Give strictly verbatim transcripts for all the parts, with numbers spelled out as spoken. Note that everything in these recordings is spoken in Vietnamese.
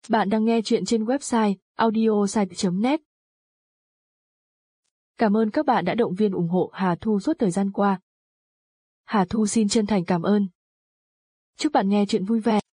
Bạn đang nghe chuyện trên website audiosite chấm net. Cảm ơn các bạn đã động viên ủng hộ Hà Thu suốt thời gian qua. Hà Thu xin chân thành cảm ơn. Chúc bạn nghe chuyện vui vẻ.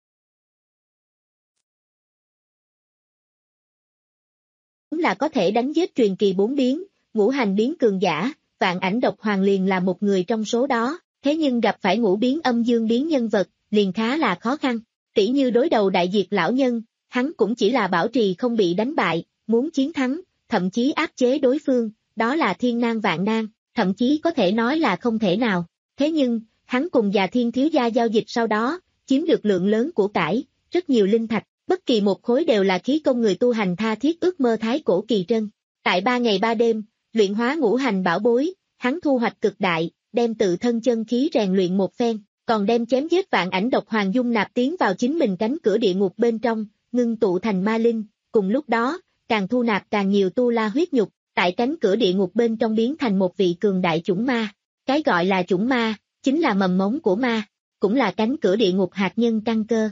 Là có thể đánh giết truyền kỳ bốn biến, ngũ hành biến cường giả, Vạn Ảnh Độc Hoàng liền là một người trong số đó, thế nhưng gặp phải ngũ biến âm dương biến nhân vật, liền khá là khó khăn. Tỷ như đối đầu đại diệt lão nhân, hắn cũng chỉ là bảo trì không bị đánh bại, muốn chiến thắng, thậm chí áp chế đối phương, đó là thiên nan vạn nan, thậm chí có thể nói là không thể nào. Thế nhưng, hắn cùng Già Thiên thiếu gia giao dịch sau đó, chiếm được lượng lớn của cải, rất nhiều linh thạch, bất kỳ một khối đều là khí công người tu hành tha thiết ước mơ thái cổ kỳ trân. Tại ba ngày ba đêm, luyện hóa ngũ hành bảo bối, hắn thu hoạch cực đại, đem tự thân chân khí rèn luyện một phen, còn đem chém giết Vạn Ảnh Độc Hoàng dung nạp tiến vào chính mình cánh cửa địa ngục bên trong, ngưng tụ thành ma linh, cùng lúc đó, càng thu nạp càng nhiều tu la huyết nhục, tại cánh cửa địa ngục bên trong biến thành một vị cường đại chủng ma. Cái gọi là chủng ma, chính là mầm mống của ma, cũng là cánh cửa địa ngục hạt nhân căn cơ.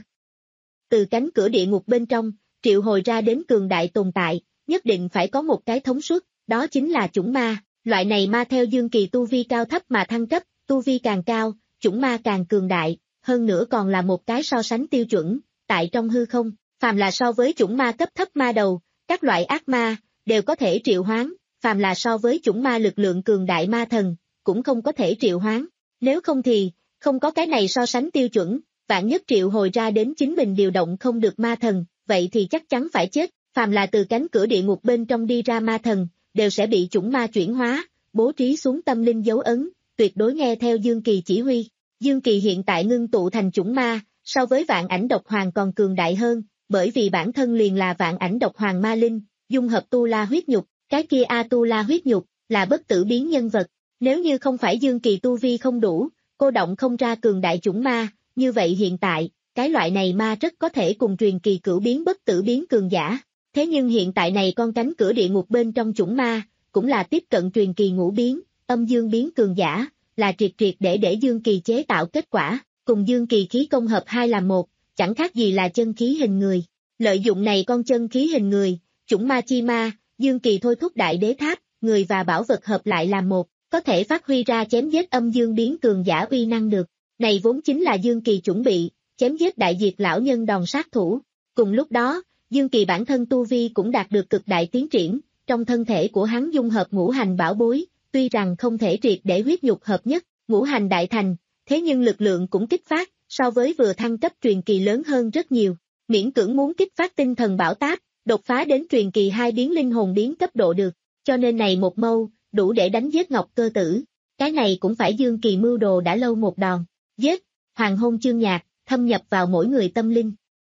Từ cánh cửa địa ngục bên trong, triệu hồi ra đến cường đại tồn tại, nhất định phải có một cái thống suất, đó chính là chủng ma. Loại này ma theo dương kỳ tu vi cao thấp mà thăng cấp, tu vi càng cao, chủng ma càng cường đại, hơn nữa còn là một cái so sánh tiêu chuẩn, tại trong hư không, phàm là so với chủng ma cấp thấp ma đầu, các loại ác ma, đều có thể triệu hoán, phàm là so với chủng ma lực lượng cường đại ma thần, cũng không có thể triệu hoán, nếu không thì, không có cái này so sánh tiêu chuẩn, vạn nhất triệu hồi ra đến chính mình điều động không được ma thần, vậy thì chắc chắn phải chết, phàm là từ cánh cửa địa ngục bên trong đi ra ma thần, đều sẽ bị chủng ma chuyển hóa, bố trí xuống tâm linh dấu ấn, tuyệt đối nghe theo Dương Kỳ chỉ huy. Dương Kỳ hiện tại ngưng tụ thành chủng ma, so với Vạn Ảnh Độc Hoàng còn cường đại hơn, bởi vì bản thân liền là Vạn Ảnh Độc Hoàng ma linh, dung hợp tu la huyết nhục, cái kia A tu la huyết nhục, là bất tử biến nhân vật. Nếu như không phải Dương Kỳ tu vi không đủ, cô động không ra cường đại chủng ma, như vậy hiện tại, cái loại này ma rất có thể cùng truyền kỳ cửu biến bất tử biến cường giả. Thế nhưng hiện tại này con cánh cửa địa ngục bên trong chủng ma, cũng là tiếp cận truyền kỳ ngũ biến, âm dương biến cường giả, là triệt triệt để để Dương Kỳ chế tạo kết quả, cùng Dương Kỳ khí công hợp hai làm một, chẳng khác gì là chân khí hình người. Lợi dụng này con chân khí hình người, chủng ma chi ma, Dương Kỳ thôi thúc đại đế tháp, người và bảo vật hợp lại làm một, có thể phát huy ra chém giết âm dương biến cường giả uy năng được. Này vốn chính là Dương Kỳ chuẩn bị, chém giết đại diệt lão nhân đòn sát thủ. Cùng lúc đó, Dương Kỳ bản thân tu vi cũng đạt được cực đại tiến triển, trong thân thể của hắn dung hợp ngũ hành bảo bối, tuy rằng không thể triệt để huyết nhục hợp nhất, ngũ hành đại thành, thế nhưng lực lượng cũng kích phát, so với vừa thăng cấp truyền kỳ lớn hơn rất nhiều, miễn cưỡng muốn kích phát tinh thần bảo táp, đột phá đến truyền kỳ hai biến linh hồn biến cấp độ được, cho nên này một mâu, đủ để đánh giết Ngọc Cơ Tử, cái này cũng phải Dương Kỳ mưu đồ đã lâu một đòn, giết, hoàng hôn chương nhạc, thâm nhập vào mỗi người tâm linh.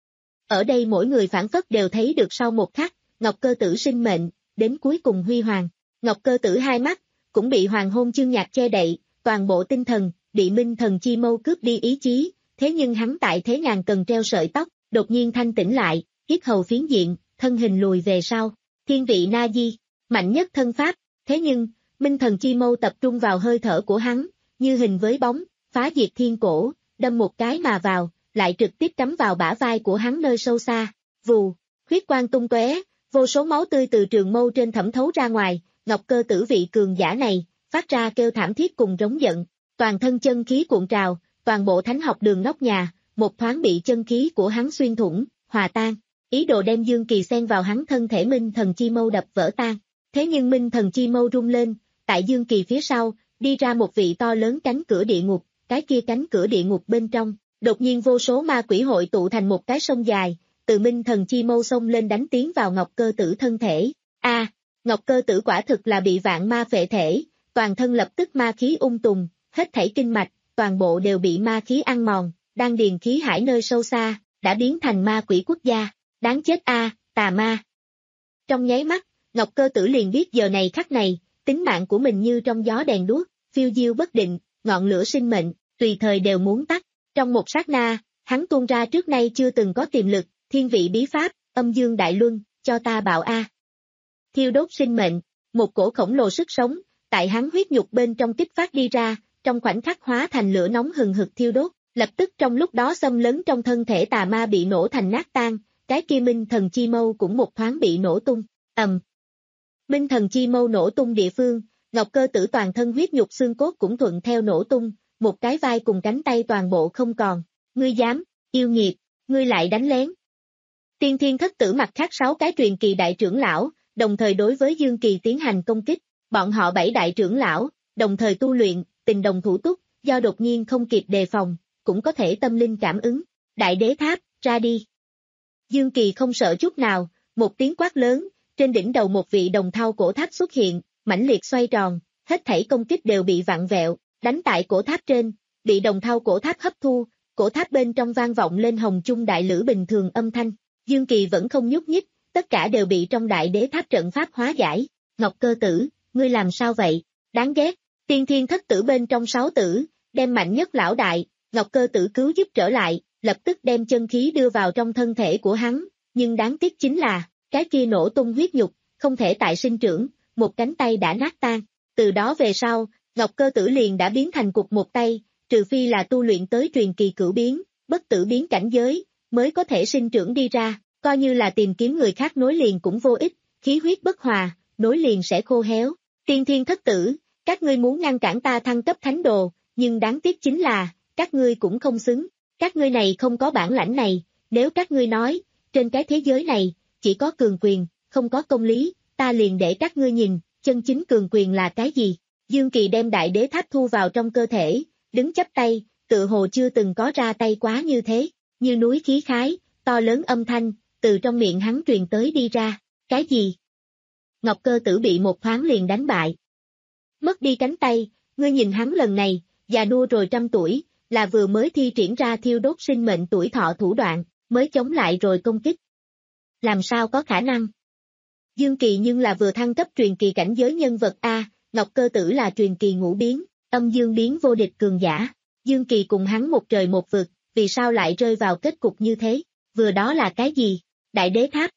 Ở đây mỗi người phản phất đều thấy được sau một khắc, Ngọc Cơ Tử sinh mệnh, đến cuối cùng huy hoàng, Ngọc Cơ Tử hai mắt, cũng bị hoàng hôn chương nhạc che đậy, toàn bộ tinh thần, địa minh thần chi mâu cướp đi ý chí, thế nhưng hắn tại thế ngàn cần treo sợi tóc, đột nhiên thanh tỉnh lại, yết hầu phiến diện, thân hình lùi về sau, thiên vị na di, mạnh nhất thân pháp, thế nhưng, minh thần chi mâu tập trung vào hơi thở của hắn, như hình với bóng, phá diệt thiên cổ, đâm một cái mà vào, lại trực tiếp cắm vào bả vai của hắn nơi sâu xa, vù, huyết quang tung tóe, vô số máu tươi từ trường mâu trên thẩm thấu ra ngoài, Ngọc Cơ Tử vị cường giả này, phát ra kêu thảm thiết cùng rống giận, toàn thân chân khí cuộn trào, toàn bộ thánh học đường nóc nhà, một thoáng bị chân khí của hắn xuyên thủng, hòa tan, ý đồ đem Dương Kỳ xen vào hắn thân thể minh thần chi mâu đập vỡ tan, thế nhưng minh thần chi mâu rung lên, tại Dương Kỳ phía sau, đi ra một vị to lớn cánh cửa địa ngục, cái kia cánh cửa địa ngục bên trong, đột nhiên vô số ma quỷ hội tụ thành một cái sông dài, từ minh thần chi mâu xông lên đánh tiến vào Ngọc Cơ Tử thân thể. A, à, Ngọc Cơ Tử quả thực là bị vạn ma phệ thể, toàn thân lập tức ma khí ung tùng, hết thảy kinh mạch, toàn bộ đều bị ma khí ăn mòn, đan điền khí hải nơi sâu xa, đã biến thành ma quỷ quốc gia, đáng chết a, à, tà ma. Trong nháy mắt, Ngọc Cơ Tử liền biết giờ này khắc này, tính mạng của mình như trong gió đèn đuốc, phiêu diêu bất định, ngọn lửa sinh mệnh, tùy thời đều muốn tắt. Trong một sát na, hắn tuôn ra trước nay chưa từng có tiềm lực, thiên vị bí pháp, âm dương đại luân, cho ta bạo a. Thiêu đốt sinh mệnh, một cổ khổng lồ sức sống, tại hắn huyết nhục bên trong kích phát đi ra, trong khoảnh khắc hóa thành lửa nóng hừng hực thiêu đốt, lập tức trong lúc đó xâm lấn trong thân thể tà ma bị nổ thành nát tan, cái kia Minh Thần Chi Mâu cũng một thoáng bị nổ tung, ầm. Minh Thần Chi Mâu nổ tung địa phương, Ngọc Cơ Tử toàn thân huyết nhục xương cốt cũng thuận theo nổ tung, một cái vai cùng cánh tay toàn bộ không còn, ngươi dám, yêu nghiệt, ngươi lại đánh lén. Tiên Thiên Thất Tử mặt khác sáu cái truyền kỳ đại trưởng lão, đồng thời đối với Dương Kỳ tiến hành công kích, bọn họ bảy đại trưởng lão, đồng thời tu luyện, tình đồng thủ túc, do đột nhiên không kịp đề phòng, cũng có thể tâm linh cảm ứng, đại đế tháp, ra đi. Dương Kỳ không sợ chút nào, một tiếng quát lớn, trên đỉnh đầu một vị đồng thau cổ tháp xuất hiện, mãnh liệt xoay tròn, hết thảy công kích đều bị vặn vẹo, đánh tại cổ tháp trên, bị đồng thau cổ tháp hấp thu, cổ tháp bên trong vang vọng lên hồng chung đại lữ bình thường âm thanh, Dương Kỳ vẫn không nhúc nhích, tất cả đều bị trong đại đế tháp trận pháp hóa giải, Ngọc Cơ Tử, ngươi làm sao vậy, đáng ghét, Tiên Thiên Thất Tử bên trong sáu tử, đem mạnh nhất lão đại, Ngọc Cơ Tử cứu giúp trở lại, lập tức đem chân khí đưa vào trong thân thể của hắn, nhưng đáng tiếc chính là, cái kia nổ tung huyết nhục, không thể tại sinh trưởng, một cánh tay đã nát tan, từ đó về sau, Ngọc Cơ Tử liền đã biến thành cục một tay, trừ phi là tu luyện tới truyền kỳ cửu biến, bất tử biến cảnh giới, mới có thể sinh trưởng đi ra, coi như là tìm kiếm người khác nối liền cũng vô ích, khí huyết bất hòa, nối liền sẽ khô héo. Tiên Thiên Thất Tử, các ngươi muốn ngăn cản ta thăng cấp thánh đồ, nhưng đáng tiếc chính là, các ngươi cũng không xứng, các ngươi này không có bản lãnh này, nếu các ngươi nói, trên cái thế giới này, chỉ có cường quyền, không có công lý, ta liền để các ngươi nhìn, chân chính cường quyền là cái gì. Dương Kỳ đem đại đế tháp thu vào trong cơ thể, đứng chắp tay, tự hồ chưa từng có ra tay quá như thế, như núi khí khái, to lớn âm thanh, từ trong miệng hắn truyền tới đi ra, cái gì? Ngọc Cơ Tử bị một thoáng liền đánh bại. Mất đi cánh tay, ngươi nhìn hắn lần này, già nua rồi trăm tuổi, là vừa mới thi triển ra thiêu đốt sinh mệnh tuổi thọ thủ đoạn, mới chống lại rồi công kích. Làm sao có khả năng? Dương Kỳ nhưng là vừa thăng cấp truyền kỳ cảnh giới nhân vật A, Ngọc Cơ Tử là truyền kỳ ngũ biến, âm dương biến vô địch cường giả. Dương Kỳ cùng hắn một trời một vực, vì sao lại rơi vào kết cục như thế? Vừa đó là cái gì? Đại đế tháp.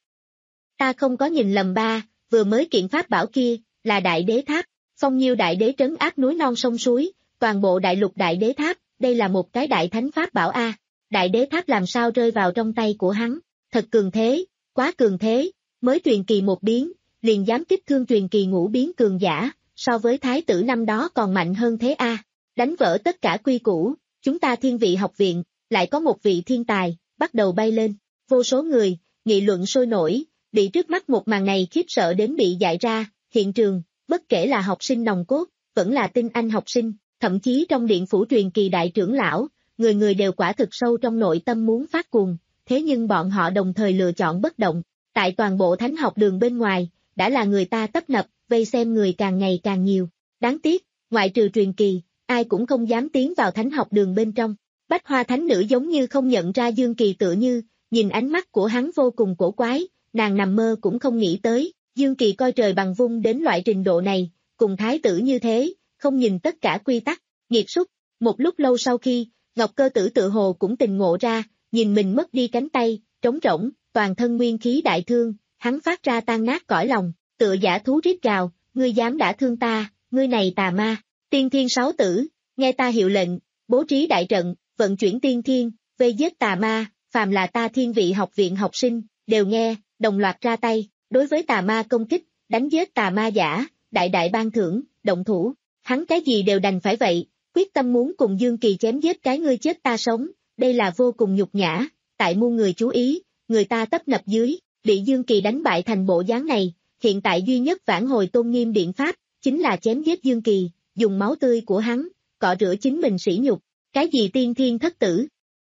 Ta không có nhìn lầm ba, vừa mới kiện pháp bảo kia, là đại đế tháp. Phong nhiêu đại đế trấn áp núi non sông suối, toàn bộ đại lục đại đế tháp, đây là một cái đại thánh pháp bảo A. Đại đế tháp làm sao rơi vào trong tay của hắn? Thật cường thế, quá cường thế, mới truyền kỳ một biến, liền dám kích thương truyền kỳ ngũ biến cường giả, so với thái tử năm đó còn mạnh hơn thế A. Đánh vỡ tất cả quy củ, chúng ta thiên vị học viện, lại có một vị thiên tài, bắt đầu bay lên, vô số người, nghị luận sôi nổi, bị trước mắt một màn này khiếp sợ đến bị dại ra, hiện trường, bất kể là học sinh nòng cốt, vẫn là tinh anh học sinh, thậm chí trong điện phủ truyền kỳ đại trưởng lão, người người đều quả thực sâu trong nội tâm muốn phát cuồng, thế nhưng bọn họ đồng thời lựa chọn bất động, tại toàn bộ thánh học đường bên ngoài, đã là người ta tấp nập, vây xem người càng ngày càng nhiều, đáng tiếc, ngoại trừ truyền kỳ, ai cũng không dám tiến vào thánh học đường bên trong, Bách Hoa Thánh Nữ giống như không nhận ra Dương Kỳ tựa như, nhìn ánh mắt của hắn vô cùng cổ quái, nàng nằm mơ cũng không nghĩ tới, Dương Kỳ coi trời bằng vung đến loại trình độ này, cùng thái tử như thế, không nhìn tất cả quy tắc, nghiệt súc, một lúc lâu sau khi, Ngọc Cơ Tử tự hồ cũng tình ngộ ra, nhìn mình mất đi cánh tay, trống rỗng, toàn thân nguyên khí đại thương, hắn phát ra tan nát cõi lòng, tựa giả thú rít gào, ngươi dám đả thương ta, ngươi này tà ma, tiên thiên sáu tử, nghe ta hiệu lệnh, bố trí đại trận, vận chuyển tiên thiên, vây giết tà ma, phàm là ta thiên vị học viện học sinh, đều nghe, đồng loạt ra tay, đối với tà ma công kích, đánh giết tà ma giả, đại đại ban thưởng, động thủ, hắn cái gì đều đành phải vậy, quyết tâm muốn cùng Dương Kỳ chém giết cái ngươi chết ta sống, đây là vô cùng nhục nhã, tại muôn người chú ý, người ta tấp nập dưới, bị Dương Kỳ đánh bại thành bộ dáng này, hiện tại duy nhất vãn hồi tôn nghiêm biện pháp, chính là chém giết Dương Kỳ, dùng máu tươi của hắn, cọ rửa chính mình sỉ nhục, cái gì tiên thiên thất tử.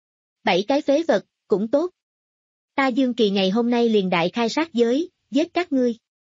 Bảy cái phế vật, cũng tốt. Ta Dương Kỳ ngày hôm nay liền đại khai sát giới, giết các ngươi.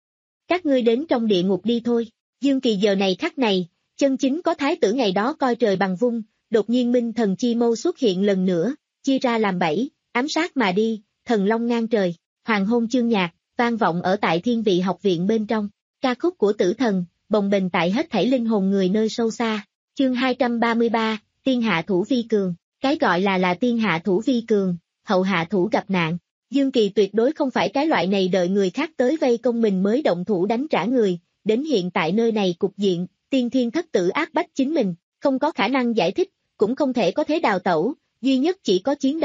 Các ngươi đến trong địa ngục đi thôi, Dương Kỳ giờ này khắc này, chân chính có thái tử ngày đó coi trời bằng vung, đột nhiên Minh Thần Chi Mâu xuất hiện lần nữa, chia ra làm bảy, ám sát mà đi, thần long ngang trời, hoàng hôn chương nhạc, vang vọng ở tại thiên vị học viện bên trong, ca khúc của tử thần, bồng bềnh tại hết thảy linh hồn người nơi sâu xa, chương hai trăm ba mươi ba, tiên hạ thủ vi cường, cái gọi là là tiên hạ thủ vi cường, hậu hạ thủ gặp nạn, Dương Kỳ tuyệt đối không phải cái loại này đợi người khác tới vây công mình mới động thủ đánh trả người, đến hiện tại nơi này cục diện, tiên thiên thất tử áp bách chính mình, không có khả năng giải thích, cũng không thể có thế đào tẩu, duy nhất chỉ có chiến đấu,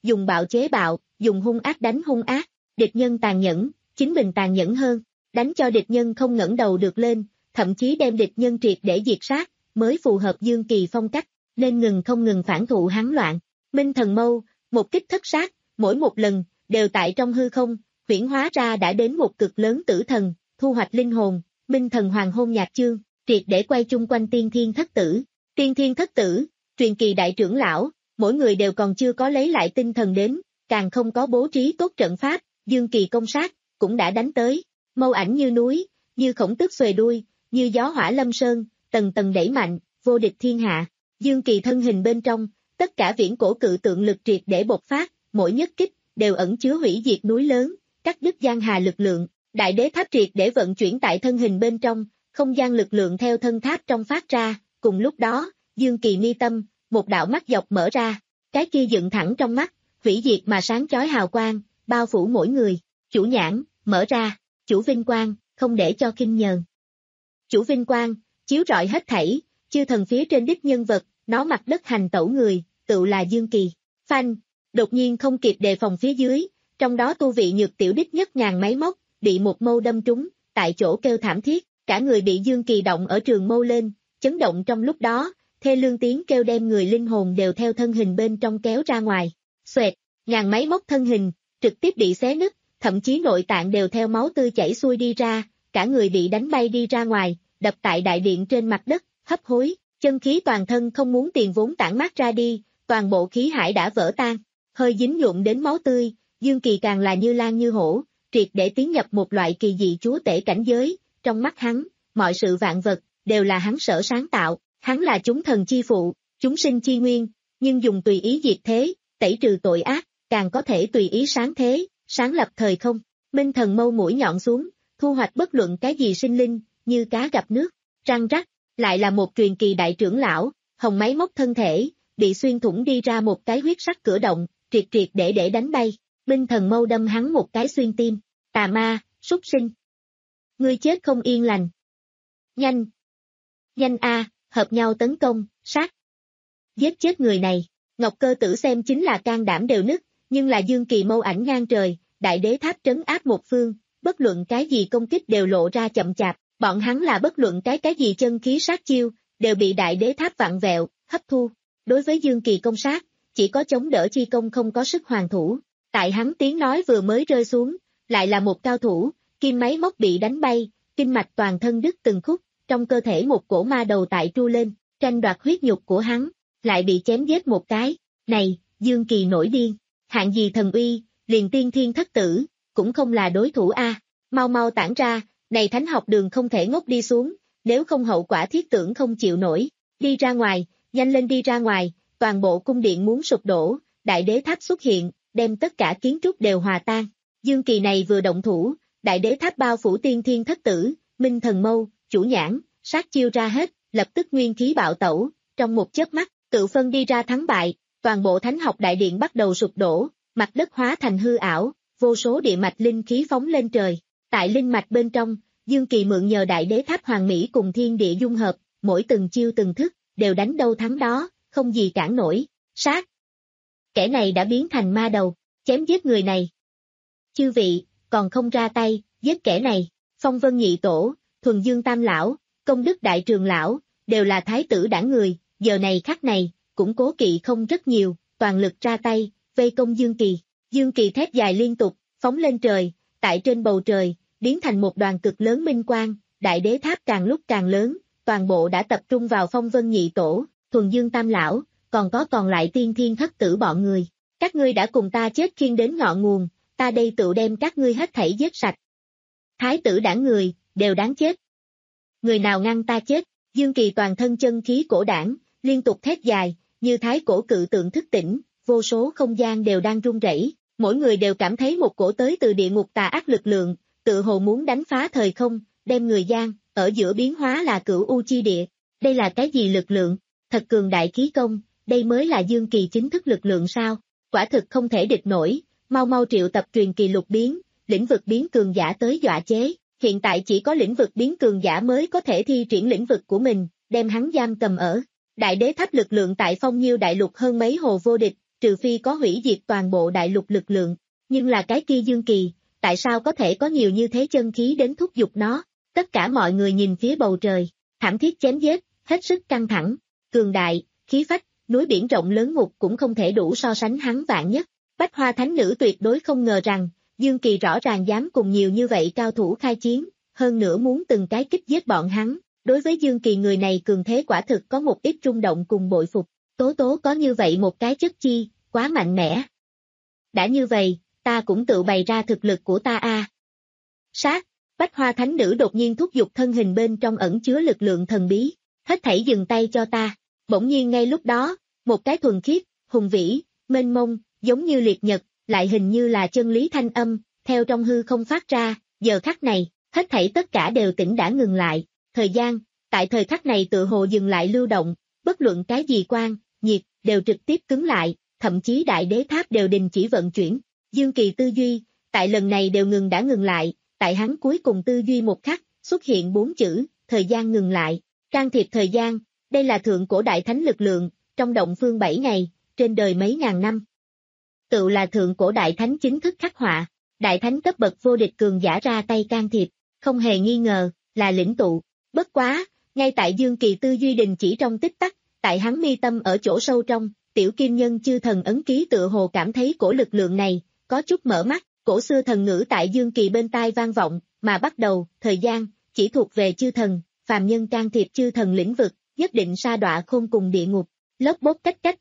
dùng bạo chế bạo, dùng hung ác đánh hung ác, địch nhân tàn nhẫn, chính mình tàn nhẫn hơn, đánh cho địch nhân không ngẩng đầu được lên, thậm chí đem địch nhân triệt để diệt sát, mới phù hợp Dương Kỳ phong cách, nên ngừng không ngừng phản thụ hắn loạn. Minh thần mâu, một kích thất sát, mỗi một lần, đều tại trong hư không, huyễn hóa ra đã đến một cực lớn tử thần, thu hoạch linh hồn, Minh thần hoàng hôn nhạc chương, triệt để quay chung quanh tiên thiên thất tử. Tiên thiên thất tử, truyền kỳ đại trưởng lão, mỗi người đều còn chưa có lấy lại tinh thần đến, càng không có bố trí tốt trận pháp, Dương Kỳ công sát, cũng đã đánh tới, mâu ảnh như núi, như khổng tước xuề đuôi, như gió hỏa lâm sơn, tầng tầng đẩy mạnh, vô địch thiên hạ. Dương Kỳ thân hình bên trong, tất cả viễn cổ cự tượng lực triệt để bộc phát, mỗi nhất kích, đều ẩn chứa hủy diệt núi lớn, cắt đứt giang hà lực lượng, đại đế tháp triệt để vận chuyển tại thân hình bên trong, không gian lực lượng theo thân tháp trong phát ra, cùng lúc đó, Dương Kỳ mi tâm, một đạo mắt dọc mở ra, cái kia dựng thẳng trong mắt, hủy diệt mà sáng chói hào quang, bao phủ mỗi người, chủ nhãn, mở ra, chủ vinh quang, không để cho kinh nhờn. Chủ vinh quang, chiếu rọi hết thảy, chư thần phía trên đích nhân vật, nó mặt đất hành tẩu người, tự là Dương Kỳ. Phanh, đột nhiên không kịp đề phòng phía dưới, trong đó tu vị nhược tiểu đích nhất ngàn máy móc, bị một mâu đâm trúng, tại chỗ kêu thảm thiết, cả người bị Dương Kỳ động ở trường mâu lên, chấn động trong lúc đó, thê lương tiếng kêu đem người linh hồn đều theo thân hình bên trong kéo ra ngoài. Xoẹt, ngàn máy móc thân hình, trực tiếp bị xé nứt, thậm chí nội tạng đều theo máu tươi chảy xuôi đi ra, cả người bị đánh bay đi ra ngoài, đập tại đại điện trên mặt đất, hấp hối, chân khí toàn thân không muốn tiền vốn tản mát ra đi, toàn bộ khí hải đã vỡ tan, hơi dính nhuộm đến máu tươi, Dương Kỳ càng là như lan như hổ, triệt để tiến nhập một loại kỳ dị chúa tể cảnh giới, trong mắt hắn, mọi sự vạn vật, đều là hắn sở sáng tạo, hắn là chúng thần chi phụ, chúng sinh chi nguyên, nhưng dùng tùy ý diệt thế, tẩy trừ tội ác, càng có thể tùy ý sáng thế, sáng lập thời không. Minh thần mâu mũi nhọn xuống, thu hoạch bất luận cái gì sinh linh, như cá gặp nước, răng rắc, lại là một truyền kỳ đại trưởng lão, hồng máy móc thân thể, bị xuyên thủng đi ra một cái huyết sắc cửa động, triệt triệt để để đánh bay. Minh thần mâu đâm hắn một cái xuyên tim, tà ma, súc sinh. Ngươi chết không yên lành. Nhanh! Nhanh a, hợp nhau tấn công, sát. Giết chết người này, Ngọc Cơ Tử xem chính là can đảm đều nứt, nhưng là Dương Kỳ mâu ảnh ngang trời, đại đế tháp trấn áp một phương, bất luận cái gì công kích đều lộ ra chậm chạp, bọn hắn là bất luận cái cái gì chân khí sát chiêu, đều bị đại đế tháp vặn vẹo, hấp thu. Đối với Dương Kỳ công sát, chỉ có chống đỡ chi công không có sức hoàn thủ. Tại hắn tiếng nói vừa mới rơi xuống, lại là một cao thủ, kim máy móc bị đánh bay, kinh mạch toàn thân đứt từng khúc, trong cơ thể một cổ ma đầu tại tru lên, tranh đoạt huyết nhục của hắn, lại bị chém giết một cái. Này, Dương Kỳ nổi điên, hạng gì thần uy, liền tiên thiên thất tử, cũng không là đối thủ a. Mau mau tản ra, này thánh học đường không thể ngốc đi xuống, nếu không hậu quả thiết tưởng không chịu nổi. Đi ra ngoài, nhanh lên đi ra ngoài, toàn bộ cung điện muốn sụp đổ, đại đế tháp xuất hiện, đem tất cả kiến trúc đều hòa tan. Dương Kỳ này vừa động thủ, đại đế tháp bao phủ tiên thiên thất tử, minh thần mâu, chủ nhãn, sát chiêu ra hết, lập tức nguyên khí bạo tẩu, trong một chớp mắt, tự phân đi ra thắng bại, toàn bộ thánh học đại điện bắt đầu sụp đổ, mặt đất hóa thành hư ảo, vô số địa mạch linh khí phóng lên trời. Tại linh mạch bên trong, Dương Kỳ mượn nhờ đại đế tháp hoàng mỹ cùng thiên địa dung hợp, mỗi từng chiêu từng thức, đều đánh đâu thắng đó, không gì cản nổi. Sát! Kẻ này đã biến thành ma đầu, chém giết người này. Chư vị, còn không ra tay, giết kẻ này. Phong Vân Nhị Tổ, Thuần Dương Tam Lão, Công Đức Đại Trường Lão, đều là thái tử đảng người, giờ này khắc này, cũng cố kỵ không rất nhiều, toàn lực ra tay, vây công Dương Kỳ. Dương Kỳ thét dài liên tục, phóng lên trời, tại trên bầu trời, biến thành một đoàn cực lớn minh quang, đại đế tháp càng lúc càng lớn, toàn bộ đã tập trung vào Phong Vân Nhị Tổ, Thuần Dương Tam Lão, còn có còn lại tiên thiên thất tử bọn người. Các ngươi đã cùng ta chết khiên đến ngọn nguồn, ta đây tự đem các ngươi hết thảy giết sạch. Thái tử đảng người, đều đáng chết. Người nào ngăn ta chết, Dương Kỳ toàn thân chân khí cổ đảng, liên tục thét dài, như thái cổ cự tượng thức tỉnh, vô số không gian đều đang rung rẩy, mỗi người đều cảm thấy một cổ tới từ địa ngục tà ác lực lượng, tự hồ muốn đánh phá thời không, đem người gian, ở giữa biến hóa là cửu u chi địa. Đây là cái gì lực lượng? Thật cường đại khí công, đây mới là Dương Kỳ chính thức lực lượng sao? Quả thực không thể địch nổi, mau mau triệu tập truyền kỳ lục biến, lĩnh vực biến cường giả tới dọa chế. Hiện tại chỉ có lĩnh vực biến cường giả mới có thể thi triển lĩnh vực của mình, đem hắn giam cầm ở. Đại đế tháp lực lượng tại Phong Nhiêu đại lục hơn mấy hồ vô địch, trừ phi có hủy diệt toàn bộ đại lục lực lượng, nhưng là cái kia Dương Kỳ, tại sao có thể có nhiều như thế chân khí đến thúc giục nó? Tất cả mọi người nhìn phía bầu trời, thảm thiết chém giết, hết sức căng thẳng, cường đại, khí phách, núi biển rộng lớn ngục cũng không thể đủ so sánh hắn vạn nhất. Bách Hoa Thánh Nữ tuyệt đối không ngờ rằng, Dương Kỳ rõ ràng dám cùng nhiều như vậy cao thủ khai chiến, hơn nữa muốn từng cái kích giết bọn hắn. Đối với Dương Kỳ người này cường thế quả thực có một ít rung động cùng bội phục, Tố Tố có như vậy một cái chất chi, quá mạnh mẽ. Đã như vậy, ta cũng tự bày ra thực lực của ta a. À. Sát, Bách Hoa Thánh Nữ đột nhiên thúc giục thân hình bên trong ẩn chứa lực lượng thần bí, hết thảy dừng tay cho ta. Bỗng nhiên ngay lúc đó, một cái thuần khiết, hùng vĩ, mênh mông, giống như liệt nhật, lại hình như là chân lý thanh âm, theo trong hư không phát ra, giờ khắc này, hết thảy tất cả đều tĩnh đã ngừng lại. Thời gian, tại thời khắc này tự hồ dừng lại lưu động, bất luận cái gì quang, nhiệt, đều trực tiếp cứng lại, thậm chí đại đế tháp đều đình chỉ vận chuyển. Dương Kỳ tư duy, tại lần này đều ngừng đã ngừng lại, tại hắn cuối cùng tư duy một khắc, xuất hiện bốn chữ, thời gian ngừng lại, can thiệp thời gian, đây là thượng cổ đại thánh lực lượng, trong động phương bảy ngày, trên đời mấy ngàn năm. Tự là thượng cổ đại thánh chính thức khắc họa, đại thánh cấp bậc vô địch cường giả ra tay can thiệp, không hề nghi ngờ, là lĩnh tụ. Bất quá, ngay tại Dương Kỳ tư duy đình chỉ trong tích tắc, tại hắn mi tâm ở chỗ sâu trong, tiểu kim nhân chư thần ấn ký tựa hồ cảm thấy cổ lực lượng này, có chút mở mắt, cổ xưa thần ngữ tại Dương Kỳ bên tai vang vọng, mà bắt đầu, thời gian, chỉ thuộc về chư thần, phàm nhân can thiệp chư thần lĩnh vực, nhất định sa đọa khôn cùng địa ngục, lớp bốt cách cách.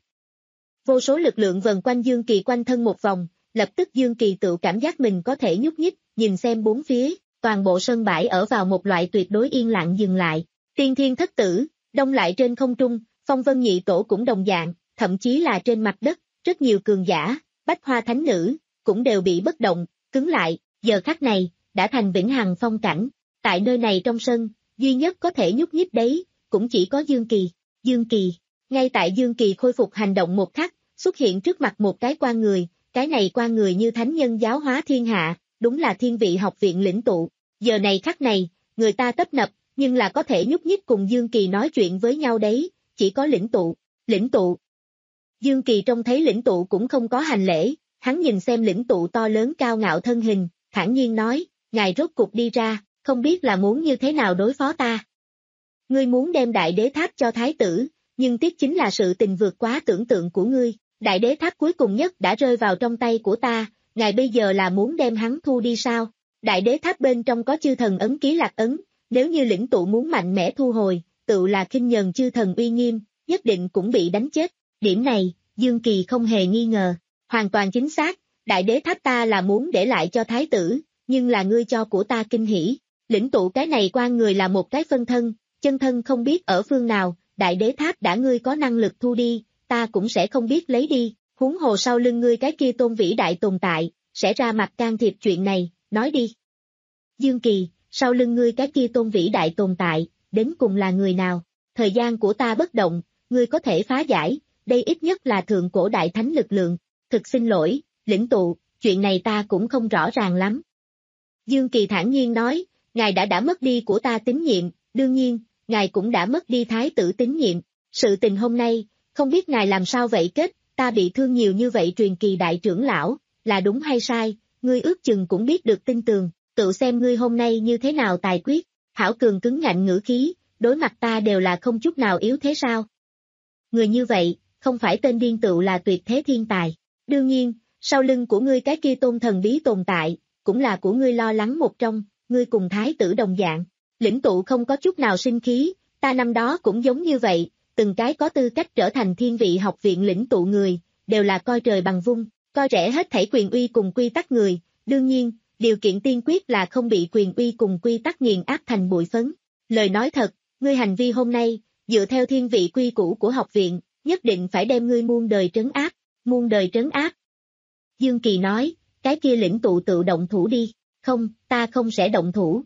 Vô số lực lượng vần quanh Dương Kỳ quanh thân một vòng, lập tức Dương Kỳ tự cảm giác mình có thể nhúc nhích, nhìn xem bốn phía. Toàn bộ sân bãi ở vào một loại tuyệt đối yên lặng dừng lại, tiên thiên thất tử, đông lại trên không trung, phong vân nhị tổ cũng đồng dạng, thậm chí là trên mặt đất, rất nhiều cường giả, Bách Hoa Thánh Nữ, cũng đều bị bất động, cứng lại, giờ khắc này, đã thành vĩnh hằng phong cảnh, tại nơi này trong sân, duy nhất có thể nhúc nhích đấy, cũng chỉ có Dương Kỳ, Dương Kỳ, ngay tại Dương Kỳ khôi phục hành động một khắc, xuất hiện trước mặt một cái quan người, cái này quan người như thánh nhân giáo hóa thiên hạ. Đúng là thiên vị học viện lĩnh tụ, giờ này khắc này, người ta tấp nập, nhưng là có thể nhúc nhích cùng Dương Kỳ nói chuyện với nhau đấy, chỉ có lĩnh tụ, lĩnh tụ. Dương Kỳ trông thấy lĩnh tụ cũng không có hành lễ, hắn nhìn xem lĩnh tụ to lớn cao ngạo thân hình, thản nhiên nói, ngài rốt cục đi ra, không biết là muốn như thế nào đối phó ta. Ngươi muốn đem đại đế tháp cho thái tử, nhưng tiếc chính là sự tình vượt quá tưởng tượng của ngươi, đại đế tháp cuối cùng nhất đã rơi vào trong tay của ta. Ngài bây giờ là muốn đem hắn thu đi sao? Đại đế tháp bên trong có chư thần ấn ký lạc ấn, nếu như lĩnh tụ muốn mạnh mẽ thu hồi, tự là khinh nhờn chư thần uy nghiêm, nhất định cũng bị đánh chết. Điểm này, Dương Kỳ không hề nghi ngờ, hoàn toàn chính xác, đại đế tháp ta là muốn để lại cho thái tử, nhưng là ngươi cho của ta kinh hỉ. Lĩnh tụ cái này quan người là một cái phân thân, chân thân không biết ở phương nào, đại đế tháp đã ngươi có năng lực thu đi, ta cũng sẽ không biết lấy đi. Huống hồ sau lưng ngươi cái kia tôn vĩ đại tồn tại, sẽ ra mặt can thiệp chuyện này, nói đi. Dương Kỳ, sau lưng ngươi cái kia tôn vĩ đại tồn tại, đến cùng là người nào? Thời gian của ta bất động, ngươi có thể phá giải, đây ít nhất là thượng cổ đại thánh lực lượng. Thực xin lỗi, lĩnh tụ, chuyện này ta cũng không rõ ràng lắm. Dương Kỳ thản nhiên nói, ngài đã đã mất đi của ta tín nhiệm, đương nhiên, ngài cũng đã mất đi thái tử tín nhiệm. Sự tình hôm nay, không biết ngài làm sao vậy kết. Ta bị thương nhiều như vậy truyền kỳ đại trưởng lão, là đúng hay sai, ngươi ước chừng cũng biết được tin tường, tự xem ngươi hôm nay như thế nào tài quyết, hảo cường cứng ngạnh ngữ khí, đối mặt ta đều là không chút nào yếu thế sao. Người như vậy, không phải tên điên tựu là tuyệt thế thiên tài, đương nhiên, sau lưng của ngươi cái kia tôn thần bí tồn tại, cũng là của ngươi lo lắng một trong, ngươi cùng thái tử đồng dạng, lĩnh tụ không có chút nào sinh khí, ta năm đó cũng giống như vậy. Từng cái có tư cách trở thành thiên vị học viện lĩnh tụ người, đều là coi trời bằng vung, coi rẻ hết thảy quyền uy cùng quy tắc người, đương nhiên, điều kiện tiên quyết là không bị quyền uy cùng quy tắc nghiền áp thành bụi phấn. Lời nói thật, ngươi hành vi hôm nay, dựa theo thiên vị quy củ của học viện, nhất định phải đem ngươi muôn đời trấn áp, muôn đời trấn áp. Dương Kỳ nói, cái kia lĩnh tụ tự động thủ đi, không, ta không sẽ động thủ.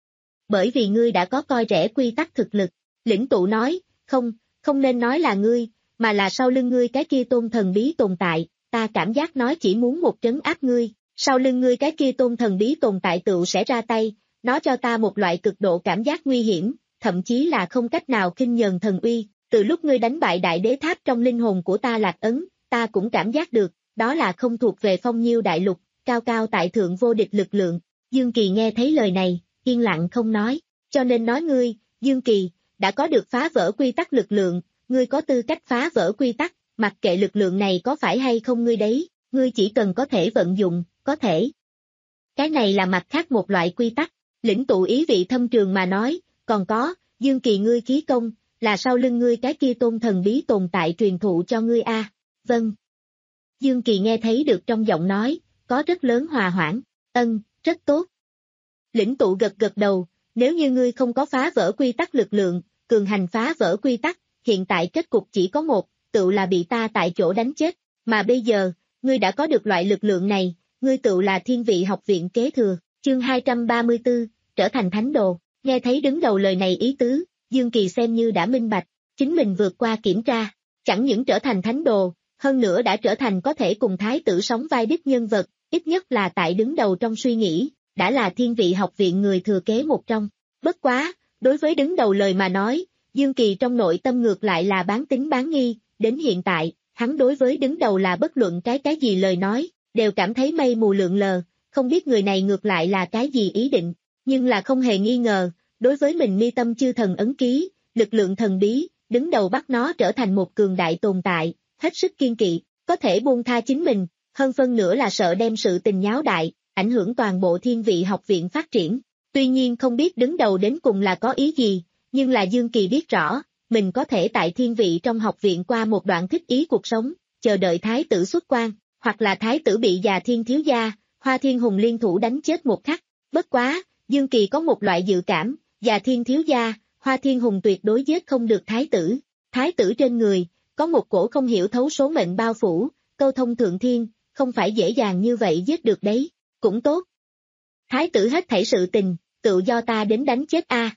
Bởi vì ngươi đã có coi rẻ quy tắc thực lực, lĩnh tụ nói, không, không nên nói là ngươi, mà là sau lưng ngươi cái kia tôn thần bí tồn tại, ta cảm giác nói chỉ muốn một trấn áp ngươi, sau lưng ngươi cái kia tôn thần bí tồn tại tựu sẽ ra tay, nó cho ta một loại cực độ cảm giác nguy hiểm, thậm chí là không cách nào khinh nhờn thần uy, từ lúc ngươi đánh bại đại đế tháp trong linh hồn của ta lạc ấn, ta cũng cảm giác được, đó là không thuộc về Phong Nhiêu đại lục, cao cao tại thượng vô địch lực lượng. Dương Kỳ nghe thấy lời này, yên lặng không nói, cho nên nói ngươi, Dương Kỳ, đã có được phá vỡ quy tắc lực lượng, ngươi có tư cách phá vỡ quy tắc, mặc kệ lực lượng này có phải hay không ngươi đấy, ngươi chỉ cần có thể vận dụng, có thể. Cái này là mặt khác một loại quy tắc, lĩnh tụ ý vị thâm trường mà nói, còn có, Dương Kỳ ngươi khí công, là sau lưng ngươi cái kia tôn thần bí tồn tại truyền thụ cho ngươi a. À? Vâng. Dương Kỳ nghe thấy được trong giọng nói, có rất lớn hòa hoãn, ân, rất tốt. Lĩnh tụ gật gật đầu, nếu như ngươi không có phá vỡ quy tắc lực lượng, cường hành phá vỡ quy tắc, hiện tại kết cục chỉ có một, tự là bị ta tại chỗ đánh chết, mà bây giờ, ngươi đã có được loại lực lượng này, ngươi tự là thiên vị học viện kế thừa, chương hai trăm ba mươi tư, trở thành thánh đồ, nghe thấy đứng đầu lời này ý tứ, Dương Kỳ xem như đã minh bạch, chính mình vượt qua kiểm tra, chẳng những trở thành thánh đồ, hơn nữa đã trở thành có thể cùng thái tử sóng vai đích nhân vật, ít nhất là tại đứng đầu trong suy nghĩ, đã là thiên vị học viện người thừa kế một trong. Bất quá, đối với đứng đầu lời mà nói, Dương Kỳ trong nội tâm ngược lại là bán tín bán nghi, đến hiện tại, hắn đối với đứng đầu là bất luận cái cái gì lời nói, đều cảm thấy mây mù lượn lờ, không biết người này ngược lại là cái gì ý định, nhưng là không hề nghi ngờ, đối với mình mi tâm chư thần ấn ký, lực lượng thần bí, đứng đầu bắt nó trở thành một cường đại tồn tại, hết sức kiên kỵ, có thể buông tha chính mình, hơn phân nữa là sợ đem sự tình nháo đại, ảnh hưởng toàn bộ thiên vị học viện phát triển. Tuy nhiên không biết đứng đầu đến cùng là có ý gì, nhưng là Dương Kỳ biết rõ, mình có thể tại thiên vị trong học viện qua một đoạn thích ý cuộc sống, chờ đợi thái tử xuất quan, hoặc là thái tử bị già thiên thiếu gia, Hoa Thiên Hùng liên thủ đánh chết một khắc. Bất quá, Dương Kỳ có một loại dự cảm, già thiên thiếu gia, Hoa Thiên Hùng tuyệt đối giết không được thái tử. Thái tử trên người, có một cổ không hiểu thấu số mệnh bao phủ, câu thông thượng thiên, không phải dễ dàng như vậy giết được đấy, cũng tốt. Thái tử hết thảy sự tình, tự do ta đến đánh chết a.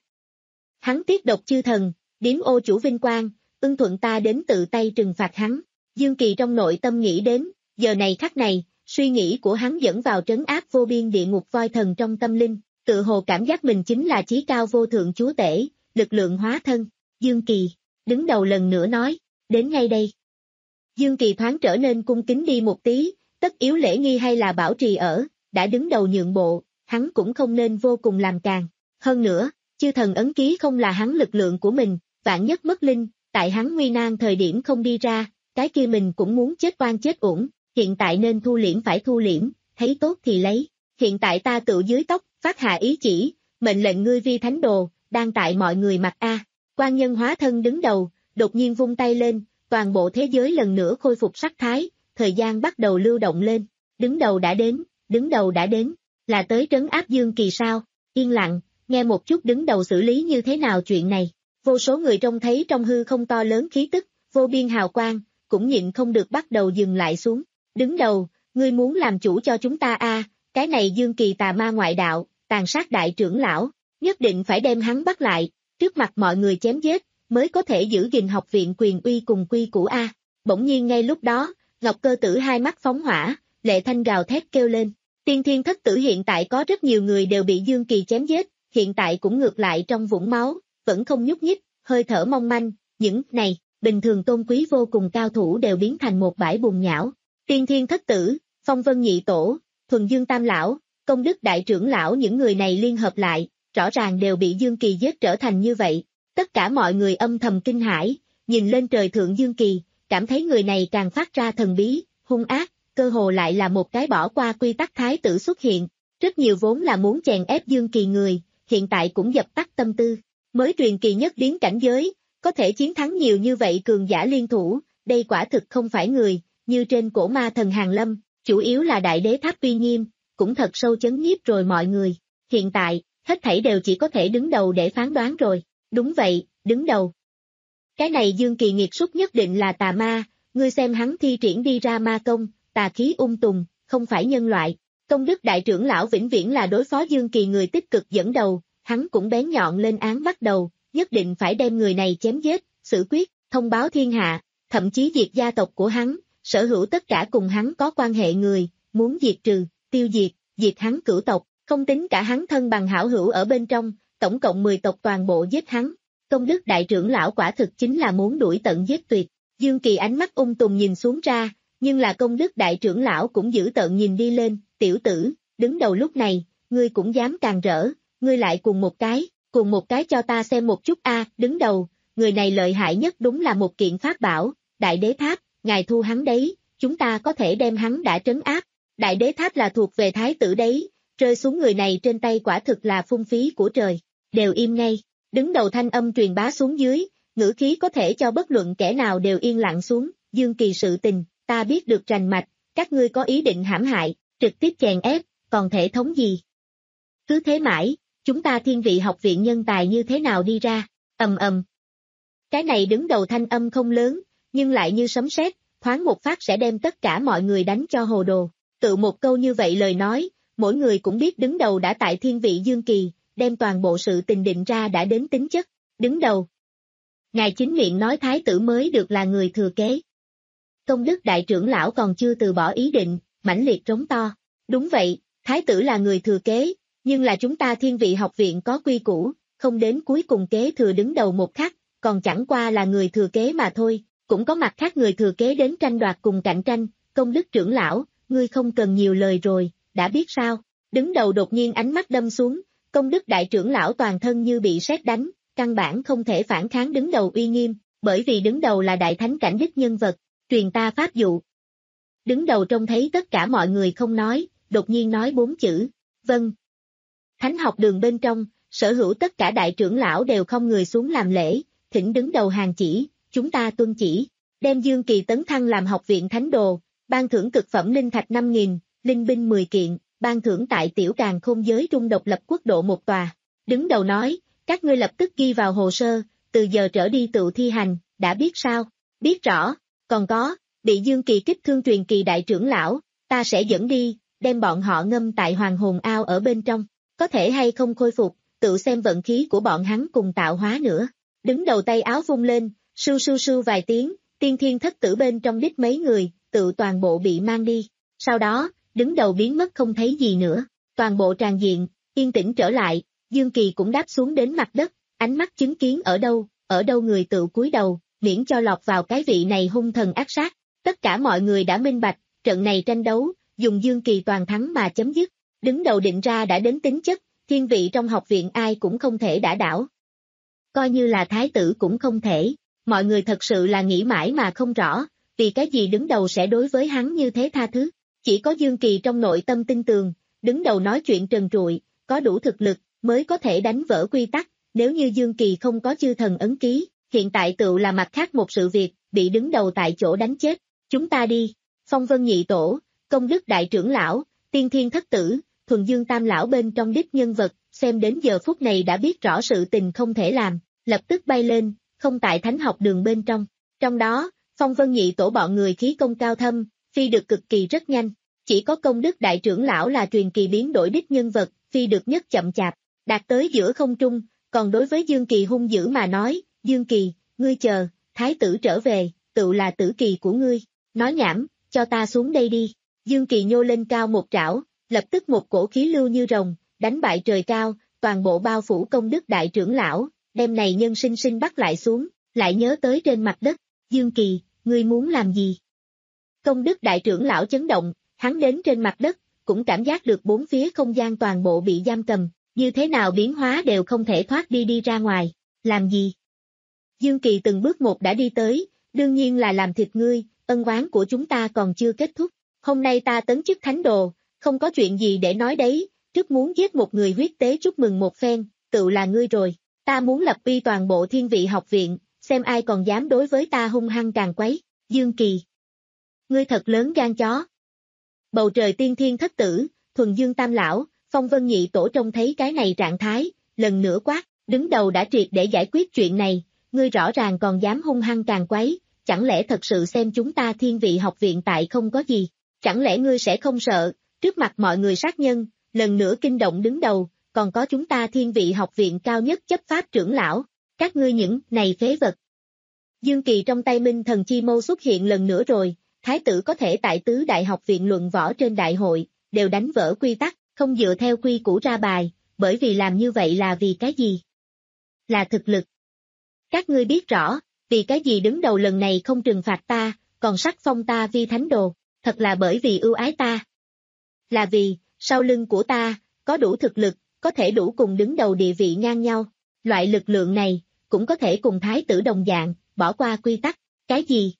Hắn tiết độc chư thần, điếm ô chủ vinh quang, ưng thuận ta đến tự tay trừng phạt hắn. Dương Kỳ trong nội tâm nghĩ đến, giờ này khắc này, suy nghĩ của hắn dẫn vào trấn áp vô biên địa ngục voi thần trong tâm linh, tự hồ cảm giác mình chính là chí cao vô thượng chúa tể, lực lượng hóa thân. Dương Kỳ, đứng đầu lần nữa nói, đến ngay đây. Dương Kỳ thoáng trở nên cung kính đi một tí, tất yếu lễ nghi hay là bảo trì ở, đã đứng đầu nhượng bộ, hắn cũng không nên vô cùng làm càng. Hơn nữa, chư thần ấn ký không là hắn lực lượng của mình, vạn nhất mất linh, tại hắn nguy nan thời điểm không đi ra, cái kia mình cũng muốn chết oan chết uổng, hiện tại nên thu liễm phải thu liễm, thấy tốt thì lấy. Hiện tại ta tự dưới tóc, phát hạ ý chỉ, mệnh lệnh ngươi vi thánh đồ, đang tại mọi người mặt a. Quan nhân hóa thân đứng đầu, đột nhiên vung tay lên, toàn bộ thế giới lần nữa khôi phục sắc thái, thời gian bắt đầu lưu động lên. Đứng đầu đã đến, đứng đầu đã đến, là tới trấn áp Dương Kỳ sao? Yên lặng, nghe một chút đứng đầu xử lý như thế nào chuyện này. Vô số người trông thấy trong hư không to lớn khí tức, vô biên hào quang, cũng nhịn không được bắt đầu dừng lại xuống. Đứng đầu, ngươi muốn làm chủ cho chúng ta a? Cái này Dương Kỳ tà ma ngoại đạo, tàn sát đại trưởng lão, nhất định phải đem hắn bắt lại, trước mặt mọi người chém giết, mới có thể giữ gìn học viện quyền uy cùng quy củ a. Bỗng nhiên ngay lúc đó, Ngọc Cơ Tử hai mắt phóng hỏa, lệ thanh gào thét kêu lên. Tiên Thiên Thất Tử hiện tại có rất nhiều người đều bị Dương Kỳ chém giết, hiện tại cũng ngược lại trong vũng máu, vẫn không nhúc nhích, hơi thở mong manh, những này, bình thường tôn quý vô cùng cao thủ đều biến thành một bãi bùn nhão. Tiên Thiên Thất Tử, Phong Vân Nhị Tổ, Thuần Dương Tam Lão, Công Đức Đại Trưởng Lão, những người này liên hợp lại, rõ ràng đều bị Dương Kỳ giết trở thành như vậy. Tất cả mọi người âm thầm kinh hãi, nhìn lên trời thượng Dương Kỳ, cảm thấy người này càng phát ra thần bí, hung ác, cơ hồ lại là một cái bỏ qua quy tắc thái tử xuất hiện. Rất nhiều vốn là muốn chèn ép Dương Kỳ người, hiện tại cũng dập tắt tâm tư. Mới truyền kỳ nhất điến cảnh giới, có thể chiến thắng nhiều như vậy cường giả liên thủ, đây quả thực không phải người, như trên cổ ma thần Hàn Lâm, chủ yếu là đại đế tháp uy nghiêm, cũng thật sâu chấn nhiếp rồi mọi người. Hiện tại, hết thảy đều chỉ có thể đứng đầu để phán đoán rồi. Đúng vậy, đứng đầu. Cái này Dương Kỳ nghiệt xuất nhất định là tà ma, ngươi xem hắn thi triển đi ra ma công, tà khí ung tùng, không phải nhân loại. Công Đức Đại Trưởng Lão vĩnh viễn là đối phó Dương Kỳ người tích cực dẫn đầu, hắn cũng bén nhọn lên án bắt đầu, nhất định phải đem người này chém giết, xử quyết, thông báo thiên hạ, thậm chí diệt gia tộc của hắn, sở hữu tất cả cùng hắn có quan hệ người, muốn diệt trừ, tiêu diệt, diệt hắn cửu tộc, không tính cả hắn thân bằng hảo hữu ở bên trong, tổng cộng mười tộc toàn bộ giết hắn. Công Đức Đại Trưởng Lão quả thực chính là muốn đuổi tận giết tuyệt. Dương Kỳ ánh mắt ung tùng nhìn xuống ra, nhưng là công đức đại trưởng lão cũng giữ tợn nhìn đi lên, tiểu tử, đứng đầu lúc này, ngươi cũng dám càng rỡ, ngươi lại cùng một cái, cùng một cái cho ta xem một chút a, đứng đầu, người này lợi hại nhất đúng là một kiện pháp bảo, đại đế tháp, ngài thu hắn đấy, chúng ta có thể đem hắn đã trấn áp, đại đế tháp là thuộc về thái tử đấy, rơi xuống người này trên tay quả thực là phung phí của trời, đều im ngay, đứng đầu thanh âm truyền bá xuống dưới, ngữ khí có thể cho bất luận kẻ nào đều yên lặng xuống, Dương Kỳ sự tình, ta biết được rành mạch, các ngươi có ý định hãm hại, trực tiếp chèn ép, còn thể thống gì? Cứ thế mãi, chúng ta thiên vị học viện nhân tài như thế nào đi ra, ầm ầm. Cái này đứng đầu thanh âm không lớn, nhưng lại như sấm sét, thoáng một phát sẽ đem tất cả mọi người đánh cho hồ đồ. Tự một câu như vậy lời nói, mỗi người cũng biết đứng đầu đã tại thiên vị Dương Kỳ, đem toàn bộ sự tình định ra đã đến tính chất, đứng đầu. Ngài chính miệng nói thái tử mới được là người thừa kế. Công đức đại trưởng lão còn chưa từ bỏ ý định, mãnh liệt trống to. Đúng vậy, thái tử là người thừa kế, nhưng là chúng ta thiên vị học viện có quy củ, không đến cuối cùng kế thừa đứng đầu một khắc, còn chẳng qua là người thừa kế mà thôi, cũng có mặt khác người thừa kế đến tranh đoạt cùng cạnh tranh, công đức trưởng lão, ngươi không cần nhiều lời rồi, đã biết sao, đứng đầu đột nhiên ánh mắt đâm xuống, công đức đại trưởng lão toàn thân như bị sét đánh, căn bản không thể phản kháng đứng đầu uy nghiêm, bởi vì đứng đầu là đại thánh cảnh đích nhân vật, truyền ta pháp dụ. Đứng đầu trông thấy tất cả mọi người không nói, đột nhiên nói bốn chữ, vâng. Thánh học đường bên trong, sở hữu tất cả đại trưởng lão đều không người xuống làm lễ, thỉnh đứng đầu hàng chỉ, chúng ta tuân chỉ, đem Dương Kỳ tấn thăng làm học viện thánh đồ, ban thưởng cực phẩm linh thạch năm nghìn, linh binh mười kiện, ban thưởng tại tiểu càn khôn giới trung độc lập quốc độ một tòa. Đứng đầu nói, các ngươi lập tức ghi vào hồ sơ, từ giờ trở đi tự thi hành, đã biết sao, biết rõ, còn có, bị Dương Kỳ kích thương truyền kỳ đại trưởng lão, ta sẽ dẫn đi, đem bọn họ ngâm tại hoàng hồn ao ở bên trong, có thể hay không khôi phục, tự xem vận khí của bọn hắn cùng tạo hóa nữa. Đứng đầu tay áo vung lên, sưu sưu sưu vài tiếng, tiên thiên thất tử bên trong đích mấy người, tự toàn bộ bị mang đi. Sau đó, đứng đầu biến mất không thấy gì nữa, toàn bộ tràn diện, yên tĩnh trở lại, Dương Kỳ cũng đáp xuống đến mặt đất, ánh mắt chứng kiến ở đâu, ở đâu người tự cúi đầu, miễn cho lọt vào cái vị này hung thần ác sát. Tất cả mọi người đã minh bạch, trận này tranh đấu, dùng Dương Kỳ toàn thắng mà chấm dứt, đứng đầu định ra đã đến tính chất, thiên vị trong học viện ai cũng không thể đả đảo. Coi như là thái tử cũng không thể, mọi người thật sự là nghĩ mãi mà không rõ, vì cái gì đứng đầu sẽ đối với hắn như thế tha thứ. Chỉ có Dương Kỳ trong nội tâm tin tường, đứng đầu nói chuyện trần trụi, có đủ thực lực, mới có thể đánh vỡ quy tắc, nếu như Dương Kỳ không có chư thần ấn ký, hiện tại tựu là mặt khác một sự việc, bị đứng đầu tại chỗ đánh chết. Chúng ta đi, Phong Vân nhị tổ, công đức đại trưởng lão, tiên thiên thất tử, thuần dương tam lão bên trong đích nhân vật, xem đến giờ phút này đã biết rõ sự tình không thể làm, lập tức bay lên, không tại thánh học đường bên trong. Trong đó, Phong Vân nhị tổ bọn người khí công cao thâm, phi được cực kỳ rất nhanh, chỉ có công đức đại trưởng lão là truyền kỳ biến đổi đích nhân vật, phi được nhất chậm chạp, đạt tới giữa không trung, còn đối với Dương Kỳ hung dữ mà nói, Dương Kỳ, ngươi chờ, thái tử trở về, tự là tử kỳ của ngươi, nói nhảm, cho ta xuống đây đi. Dương Kỳ nhô lên cao một trảo, lập tức một cổ khí lưu như rồng, đánh bại trời cao, toàn bộ bao phủ công đức đại trưởng lão, đem này nhân sinh sinh bắt lại xuống, lại nhớ tới trên mặt đất, Dương Kỳ, ngươi muốn làm gì? Công đức đại trưởng lão chấn động, hắn đến trên mặt đất, cũng cảm giác được bốn phía không gian toàn bộ bị giam cầm, như thế nào biến hóa đều không thể thoát đi đi ra ngoài, làm gì? Dương Kỳ từng bước một đã đi tới, đương nhiên là làm thịt ngươi, ân oán của chúng ta còn chưa kết thúc, hôm nay ta tấn chức thánh đồ, không có chuyện gì để nói đấy, trước muốn giết một người huyết tế chúc mừng một phen, tự là ngươi rồi, ta muốn lập uy toàn bộ thiên vị học viện, xem ai còn dám đối với ta hung hăng càng quấy, Dương Kỳ. Ngươi thật lớn gan chó. Bầu trời tiên thiên thất tử, thuần dương tam lão, Phong Vân nhị tổ trông thấy cái này trạng thái, lần nữa quát, đứng đầu đã triệt để giải quyết chuyện này, ngươi rõ ràng còn dám hung hăng càng quấy, chẳng lẽ thật sự xem chúng ta thiên vị học viện tại không có gì, chẳng lẽ ngươi sẽ không sợ, trước mặt mọi người sát nhân, lần nữa kinh động đứng đầu, còn có chúng ta thiên vị học viện cao nhất chấp pháp trưởng lão, các ngươi những này phế vật. Dương Kỳ trong tay minh thần chi mâu xuất hiện lần nữa rồi, thái tử có thể tại tứ đại học viện luận võ trên đại hội, đều đánh vỡ quy tắc, không dựa theo quy củ ra bài, bởi vì làm như vậy là vì cái gì? Là thực lực. Các ngươi biết rõ, vì cái gì đứng đầu lần này không trừng phạt ta, còn sắc phong ta vi thánh đồ, thật là bởi vì ưu ái ta. Là vì, sau lưng của ta, có đủ thực lực, có thể đủ cùng đứng đầu địa vị ngang nhau. Loại lực lượng này, cũng có thể cùng thái tử đồng dạng, bỏ qua quy tắc. Cái gì?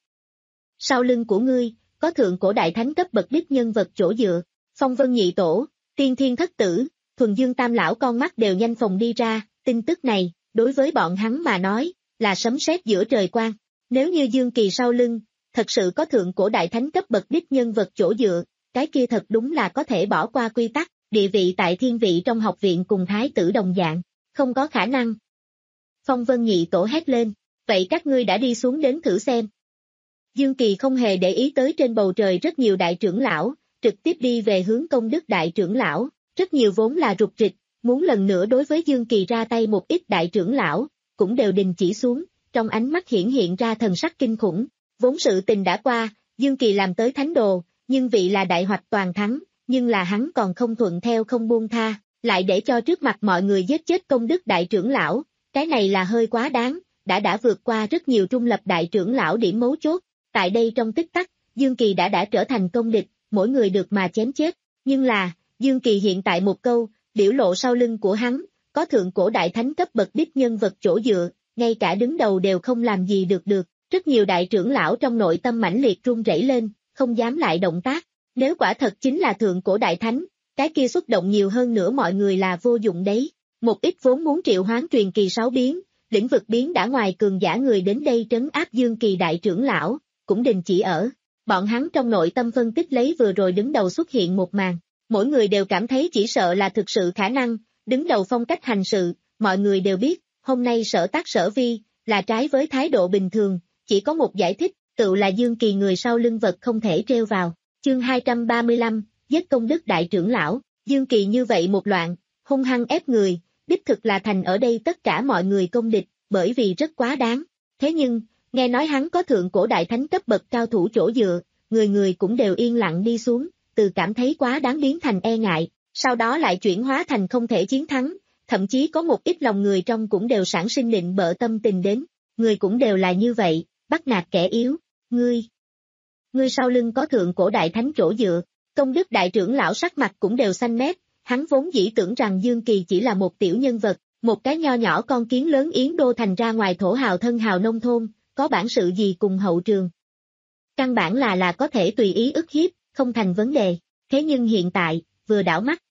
Sau lưng của ngươi, có thượng cổ đại thánh cấp bậc đích nhân vật chỗ dựa, Phong Vân Nhị Tổ, Tiên Thiên Thất Tử, Thuần Dương Tam Lão con mắt đều nhanh phồng đi ra, tin tức này, đối với bọn hắn mà nói, là sấm sét giữa trời quang. Nếu như Dương Kỳ sau lưng, thật sự có thượng cổ đại thánh cấp bậc đích nhân vật chỗ dựa, cái kia thật đúng là có thể bỏ qua quy tắc, địa vị tại thiên vị trong học viện cùng thái tử đồng dạng, không có khả năng. Phong Vân Nhị Tổ hét lên, vậy các ngươi đã đi xuống đến thử xem. Dương Kỳ không hề để ý tới trên bầu trời rất nhiều đại trưởng lão, trực tiếp đi về hướng Công Đức đại trưởng lão, rất nhiều vốn là rụt rịch, muốn lần nữa đối với Dương Kỳ ra tay một ít đại trưởng lão, cũng đều đình chỉ xuống, trong ánh mắt hiển hiện ra thần sắc kinh khủng, vốn sự tình đã qua, Dương Kỳ làm tới thánh đồ, nhưng vị là đại hoạch toàn thắng, nhưng là hắn còn không thuận theo không buông tha, lại để cho trước mặt mọi người giết chết Công Đức đại trưởng lão, cái này là hơi quá đáng, đã đã vượt qua rất nhiều trung lập đại trưởng lão điểm mấu chốt, tại đây trong tích tắc, Dương Kỳ đã đã trở thành công địch, mỗi người được mà chém chết, nhưng là, Dương Kỳ hiện tại một câu, biểu lộ sau lưng của hắn, có thượng cổ đại thánh cấp bậc đích nhân vật chỗ dựa, ngay cả đứng đầu đều không làm gì được được, rất nhiều đại trưởng lão trong nội tâm mãnh liệt run rẩy lên, không dám lại động tác, nếu quả thật chính là thượng cổ đại thánh, cái kia xuất động nhiều hơn nữa mọi người là vô dụng đấy, một ít vốn muốn triệu hoán truyền kỳ sáu biến, lĩnh vực biến đã ngoài cường giả người đến đây trấn áp Dương Kỳ đại trưởng lão, cũng đình chỉ ở, bọn hắn trong nội tâm phân tích lấy vừa rồi đứng đầu xuất hiện một màn, mỗi người đều cảm thấy chỉ sợ là thực sự khả năng, đứng đầu phong cách hành sự, mọi người đều biết, hôm nay sở tác sở vi, là trái với thái độ bình thường, chỉ có một giải thích, tự là Dương Kỳ người sau lưng vật không thể treo vào. Chương hai trăm ba mươi lăm, giết Công Đức đại trưởng lão, Dương Kỳ như vậy một loạn, hung hăng ép người, đích thực là thành ở đây tất cả mọi người công địch, bởi vì rất quá đáng. Thế nhưng, nghe nói hắn có thượng cổ đại thánh cấp bậc cao thủ chỗ dựa, người người cũng đều yên lặng đi xuống, từ cảm thấy quá đáng biến thành e ngại, sau đó lại chuyển hóa thành không thể chiến thắng, thậm chí có một ít lòng người trong cũng đều sản sinh định bợ tâm tình đến, người cũng đều là như vậy, bắt nạt kẻ yếu, ngươi. Ngươi sau lưng có thượng cổ đại thánh chỗ dựa, Công Đức đại trưởng lão sắc mặt cũng đều xanh mét, hắn vốn dĩ tưởng rằng Dương Kỳ chỉ là một tiểu nhân vật, một cái nho nhỏ con kiến lớn yến đô thành ra ngoài thổ hào thân hào nông thôn, có bản sự gì cùng hậu trường. Căn bản là là có thể tùy ý ức hiếp, không thành vấn đề, thế nhưng hiện tại, vừa đảo mắt.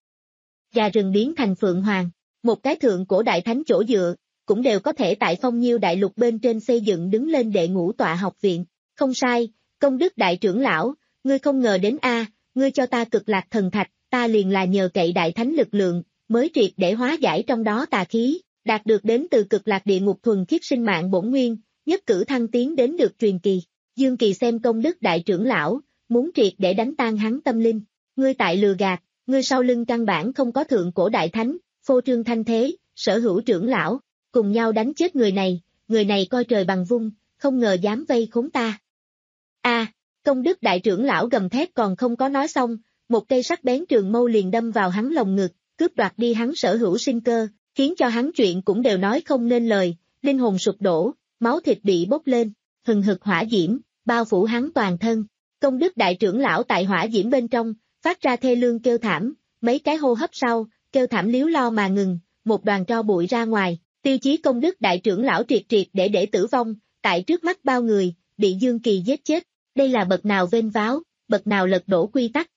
Gà rừng biến thành phượng hoàng, một cái thượng cổ đại thánh chỗ dựa, cũng đều có thể tại Phong Nhiêu đại lục bên trên xây dựng đứng lên đệ ngũ tọa học viện, không sai, Công Đức đại trưởng lão, ngươi không ngờ đến a, ngươi cho ta cực lạc thần thạch, ta liền là nhờ cậy đại thánh lực lượng, mới triệt để hóa giải trong đó tà khí, đạt được đến từ cực lạc địa ngục thuần khiết sinh mạng bổn nguyên, nhất cử thăng tiến đến được truyền kỳ. Dương Kỳ xem Công Đức đại trưởng lão, muốn triệt để đánh tan hắn tâm linh, ngươi tại lừa gạt, ngươi sau lưng căn bản không có thượng cổ đại thánh, phô trương thanh thế, sở hữu trưởng lão, cùng nhau đánh chết người này, người này coi trời bằng vung, không ngờ dám vây khốn ta. A, Công Đức đại trưởng lão gầm thét còn không có nói xong, một cây sắc bén trường mâu liền đâm vào hắn lồng ngực, cướp đoạt đi hắn sở hữu sinh cơ, khiến cho hắn chuyện cũng đều nói không nên lời, linh hồn sụp đổ, máu thịt bị bốc lên, hừng hực hỏa diễm, bao phủ hắn toàn thân. Công Đức đại trưởng lão tại hỏa diễm bên trong, phát ra thê lương kêu thảm, mấy cái hô hấp sau, kêu thảm líu lo mà ngừng, một đoàn tro bụi ra ngoài, tiêu chí Công Đức đại trưởng lão triệt triệt để để tử vong, tại trước mắt bao người, bị Dương Kỳ giết chết, đây là bậc nào vênh váo, bậc nào lật đổ quy tắc.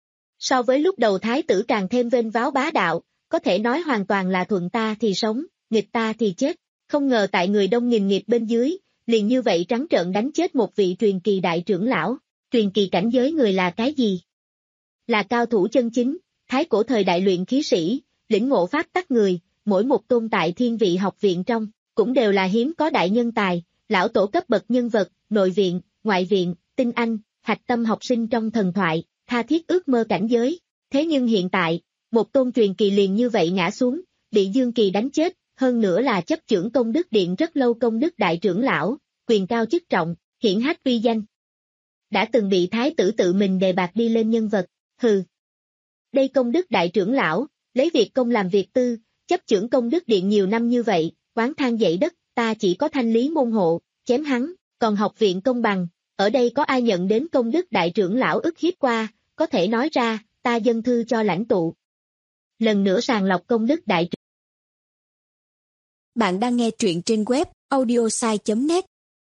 So với lúc đầu thái tử càng thêm vênh váo bá đạo, có thể nói hoàn toàn là thuận ta thì sống, nghịch ta thì chết, không ngờ tại người đông nghìn nghịch bên dưới, liền như vậy trắng trợn đánh chết một vị truyền kỳ đại trưởng lão, truyền kỳ cảnh giới người là cái gì? Là cao thủ chân chính, thái cổ thời đại luyện khí sĩ, lĩnh ngộ pháp tắc người, mỗi một tôn tại thiên vị học viện trong, cũng đều là hiếm có đại nhân tài, lão tổ cấp bậc nhân vật, nội viện, ngoại viện, tinh anh, hạch tâm học sinh trong thần thoại, tha thiết ước mơ cảnh giới. Thế nhưng hiện tại, một tôn truyền kỳ liền như vậy ngã xuống, bị Dương Kỳ đánh chết, hơn nữa là chấp chưởng Công Đức điện rất lâu Công Đức đại trưởng lão, quyền cao chức trọng, hiển hách uy danh. Đã từng bị thái tử tự mình đề bạt đi lên nhân vật, hừ. Đây Công Đức đại trưởng lão, lấy việc công làm việc tư, chấp chưởng Công Đức điện nhiều năm như vậy, oán than dậy đất, ta chỉ có thanh lý môn hộ, chém hắn, còn học viện công bằng, ở đây có ai nhận đến công đức đại trưởng lão ức hiếp qua, có thể nói ra, ta dâng thư cho lãnh tụ. Lần nữa sàng lọc công đức đại trưởng. Bạn đang nghe truyện trên web audiosai chấm net.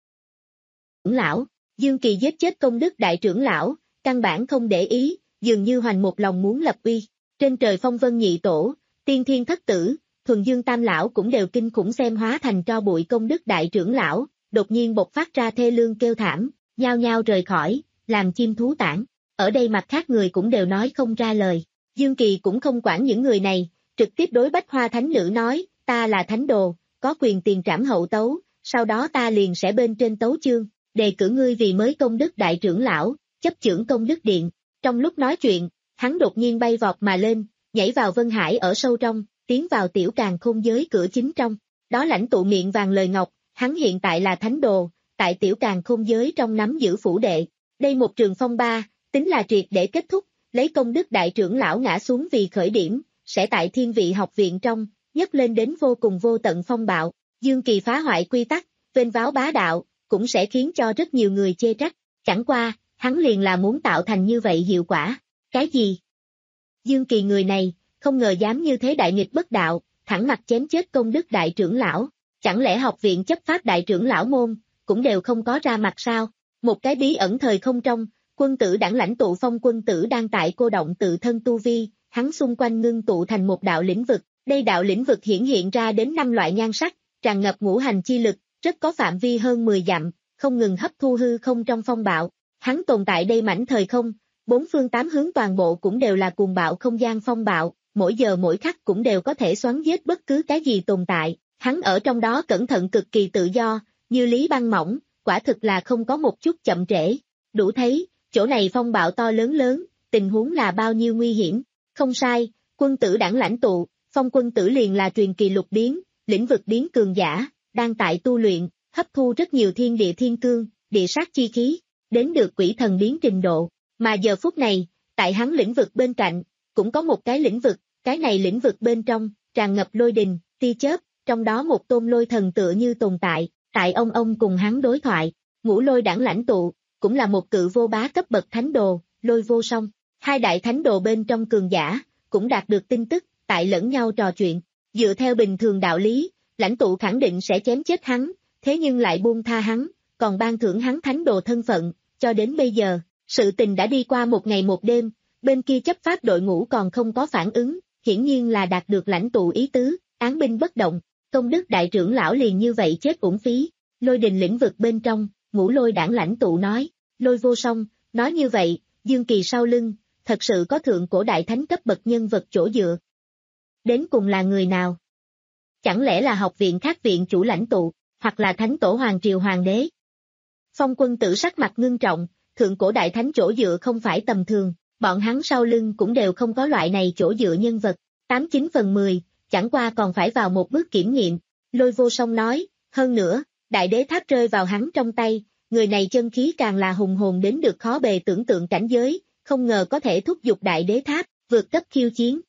Lão, Dương Kỳ giết chết công đức đại trưởng lão, căn bản không để ý, dường như hoành một lòng muốn lập uy. Trên trời phong vân nhị tổ, tiên thiên thất tử, thuần dương tam lão cũng đều kinh khủng xem hóa thành tro bụi công đức đại trưởng lão, đột nhiên bộc phát ra thê lương kêu thảm, nhao nhao rời khỏi, làm chim thú tản. Ở đây mặt khác người cũng đều nói không ra lời. Dương Kỳ cũng không quản những người này, trực tiếp đối Bách Hoa Thánh Nữ nói, ta là thánh đồ, có quyền tiền trảm hậu tấu, sau đó ta liền sẽ bên trên tấu chương, đề cử ngươi vì mới công đức đại trưởng lão, chấp chưởng công đức điện. Trong lúc nói chuyện, hắn đột nhiên bay vọt mà lên, nhảy vào Vân Hải ở sâu trong, tiến vào tiểu càn khôn giới cửa chính trong. Đó lãnh tụ miệng vàng lời ngọc, hắn hiện tại là thánh đồ, tại tiểu càn khôn giới trong nắm giữ phủ đệ. Đây một trường phong ba, tính là triệt để kết thúc, lấy công đức đại trưởng lão ngã xuống vì khởi điểm, sẽ tại thiên vị học viện trong, nhấc lên đến vô cùng vô tận phong bạo. Dương Kỳ phá hoại quy tắc, vênh váo bá đạo, cũng sẽ khiến cho rất nhiều người chê trách. Chẳng qua, hắn liền là muốn tạo thành như vậy hiệu quả. Cái gì? Dương Kỳ người này, không ngờ dám như thế đại nghịch bất đạo, thẳng mặt chém chết công đức đại trưởng lão. Chẳng lẽ học viện chấp pháp đại trưởng lão môn, cũng đều không có ra mặt sao? Một cái bí ẩn thời không trong, quân tử đảng lãnh tụ Phong quân tử đang tại cô động tự thân tu vi, hắn xung quanh ngưng tụ thành một đạo lĩnh vực. Đây đạo lĩnh vực hiển hiện ra đến năm loại nhan sắc, tràn ngập ngũ hành chi lực, rất có phạm vi hơn mười dặm, không ngừng hấp thu hư không trong phong bạo. Hắn tồn tại đây mảnh thời không, bốn phương tám hướng toàn bộ cũng đều là cuồng bạo không gian phong bạo, mỗi giờ mỗi khắc cũng đều có thể xoắn giết bất cứ cái gì tồn tại. Hắn ở trong đó cẩn thận cực kỳ tự do, như lý băng mỏng, quả thực là không có một chút chậm trễ. Đủ thấy, chỗ này phong bạo to lớn lớn, tình huống là bao nhiêu nguy hiểm. Không sai, quân tử đảng lãnh tụ, Phong quân tử liền là truyền kỳ lục biến, lĩnh vực biến cường giả, đang tại tu luyện, hấp thu rất nhiều thiên địa thiên cương, địa sát chi khí, đến được quỷ thần biến trình độ. Mà giờ phút này, tại hắn lĩnh vực bên cạnh, cũng có một cái lĩnh vực, cái này lĩnh vực bên trong, tràn ngập lôi đình, tia chớp, trong đó một tôn lôi thần tựa như tồn tại, tại ông ông cùng hắn đối thoại. Ngũ lôi đảng lãnh tụ, cũng là một cự vô bá cấp bậc thánh đồ, lôi vô song. Hai đại thánh đồ bên trong cường giả, cũng đạt được tin tức, tại lẫn nhau trò chuyện. Dựa theo bình thường đạo lý, lãnh tụ khẳng định sẽ chém chết hắn, thế nhưng lại buông tha hắn, còn ban thưởng hắn thánh đồ thân phận. Cho đến bây giờ, sự tình đã đi qua một ngày một đêm, bên kia chấp pháp đội ngũ còn không có phản ứng, hiển nhiên là đạt được lãnh tụ ý tứ, án binh bất động. Công đức đại trưởng lão liền như vậy chết uổng phí. Lôi đình lĩnh vực bên trong, ngũ lôi đảng lãnh tụ nói, lôi vô song, nói như vậy, Dương Kỳ sau lưng, thật sự có thượng cổ đại thánh cấp bậc nhân vật chỗ dựa. Đến cùng là người nào? Chẳng lẽ là học viện khác viện chủ lãnh tụ, hoặc là thánh tổ hoàng triều hoàng đế? Phong quân tử sắc mặt ngưng trọng, thượng cổ đại thánh chỗ dựa không phải tầm thường, bọn hắn sau lưng cũng đều không có loại này chỗ dựa nhân vật, tám chín phần mười, chẳng qua còn phải vào một bước kiểm nghiệm. Lôi vô song nói, hơn nữa, đại đế tháp rơi vào hắn trong tay, người này chân khí càng là hùng hồn đến được khó bề tưởng tượng cảnh giới, không ngờ có thể thúc giục đại đế tháp, vượt cấp khiêu chiến.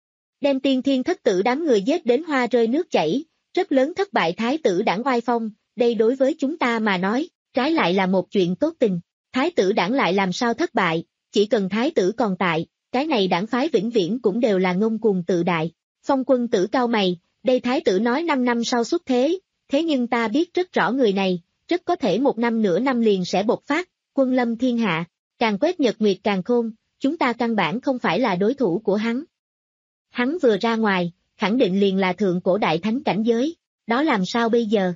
Đem tiên thiên thất tử đám người giết đến hoa rơi nước chảy, rất lớn thất bại thái tử đảng oai phong, đây đối với chúng ta mà nói, trái lại là một chuyện tốt tình. Thái tử đảng lại làm sao thất bại, chỉ cần thái tử còn tại, cái này đảng phái vĩnh viễn cũng đều là ngông cuồng tự đại. Phong quân tử cao mày, đây thái tử nói năm năm sau xuất thế, thế nhưng ta biết rất rõ người này, rất có thể một năm nửa năm liền sẽ bộc phát, quân lâm thiên hạ, càng quét nhật nguyệt càng khôn, chúng ta căn bản không phải là đối thủ của hắn. Hắn vừa ra ngoài, khẳng định liền là thượng cổ đại thánh cảnh giới, đó làm sao bây giờ?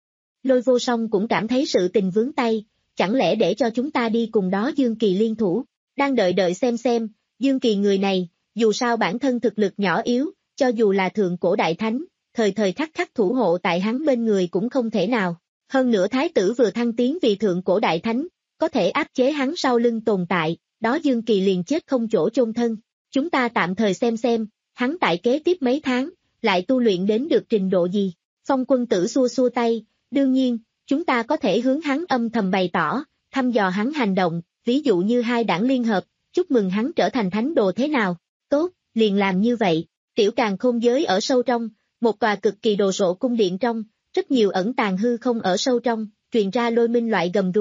Lôi vô song cũng cảm thấy sự tình vướng tay, chẳng lẽ để cho chúng ta đi cùng đó Dương Kỳ liên thủ, đang đợi đợi xem xem, Dương Kỳ người này, dù sao bản thân thực lực nhỏ yếu, cho dù là thượng cổ đại thánh, thời thời khắc khắc thủ hộ tại hắn bên người cũng không thể nào. Hơn nữa thái tử vừa thăng tiến vì thượng cổ đại thánh, có thể áp chế hắn sau lưng tồn tại, đó Dương Kỳ liền chết không chỗ chôn thân. Chúng ta tạm thời xem xem, hắn tại kế tiếp mấy tháng, lại tu luyện đến được trình độ gì. Phong quân tử xua xua tay, đương nhiên, chúng ta có thể hướng hắn âm thầm bày tỏ, thăm dò hắn hành động, ví dụ như hai đảng liên hợp, chúc mừng hắn trở thành thánh đồ thế nào. Tốt, liền làm như vậy. Tiểu càn khôn giới ở sâu trong, một tòa cực kỳ đồ sộ cung điện trong, rất nhiều ẩn tàng hư không ở sâu trong, truyền ra lôi minh loại gầm rú,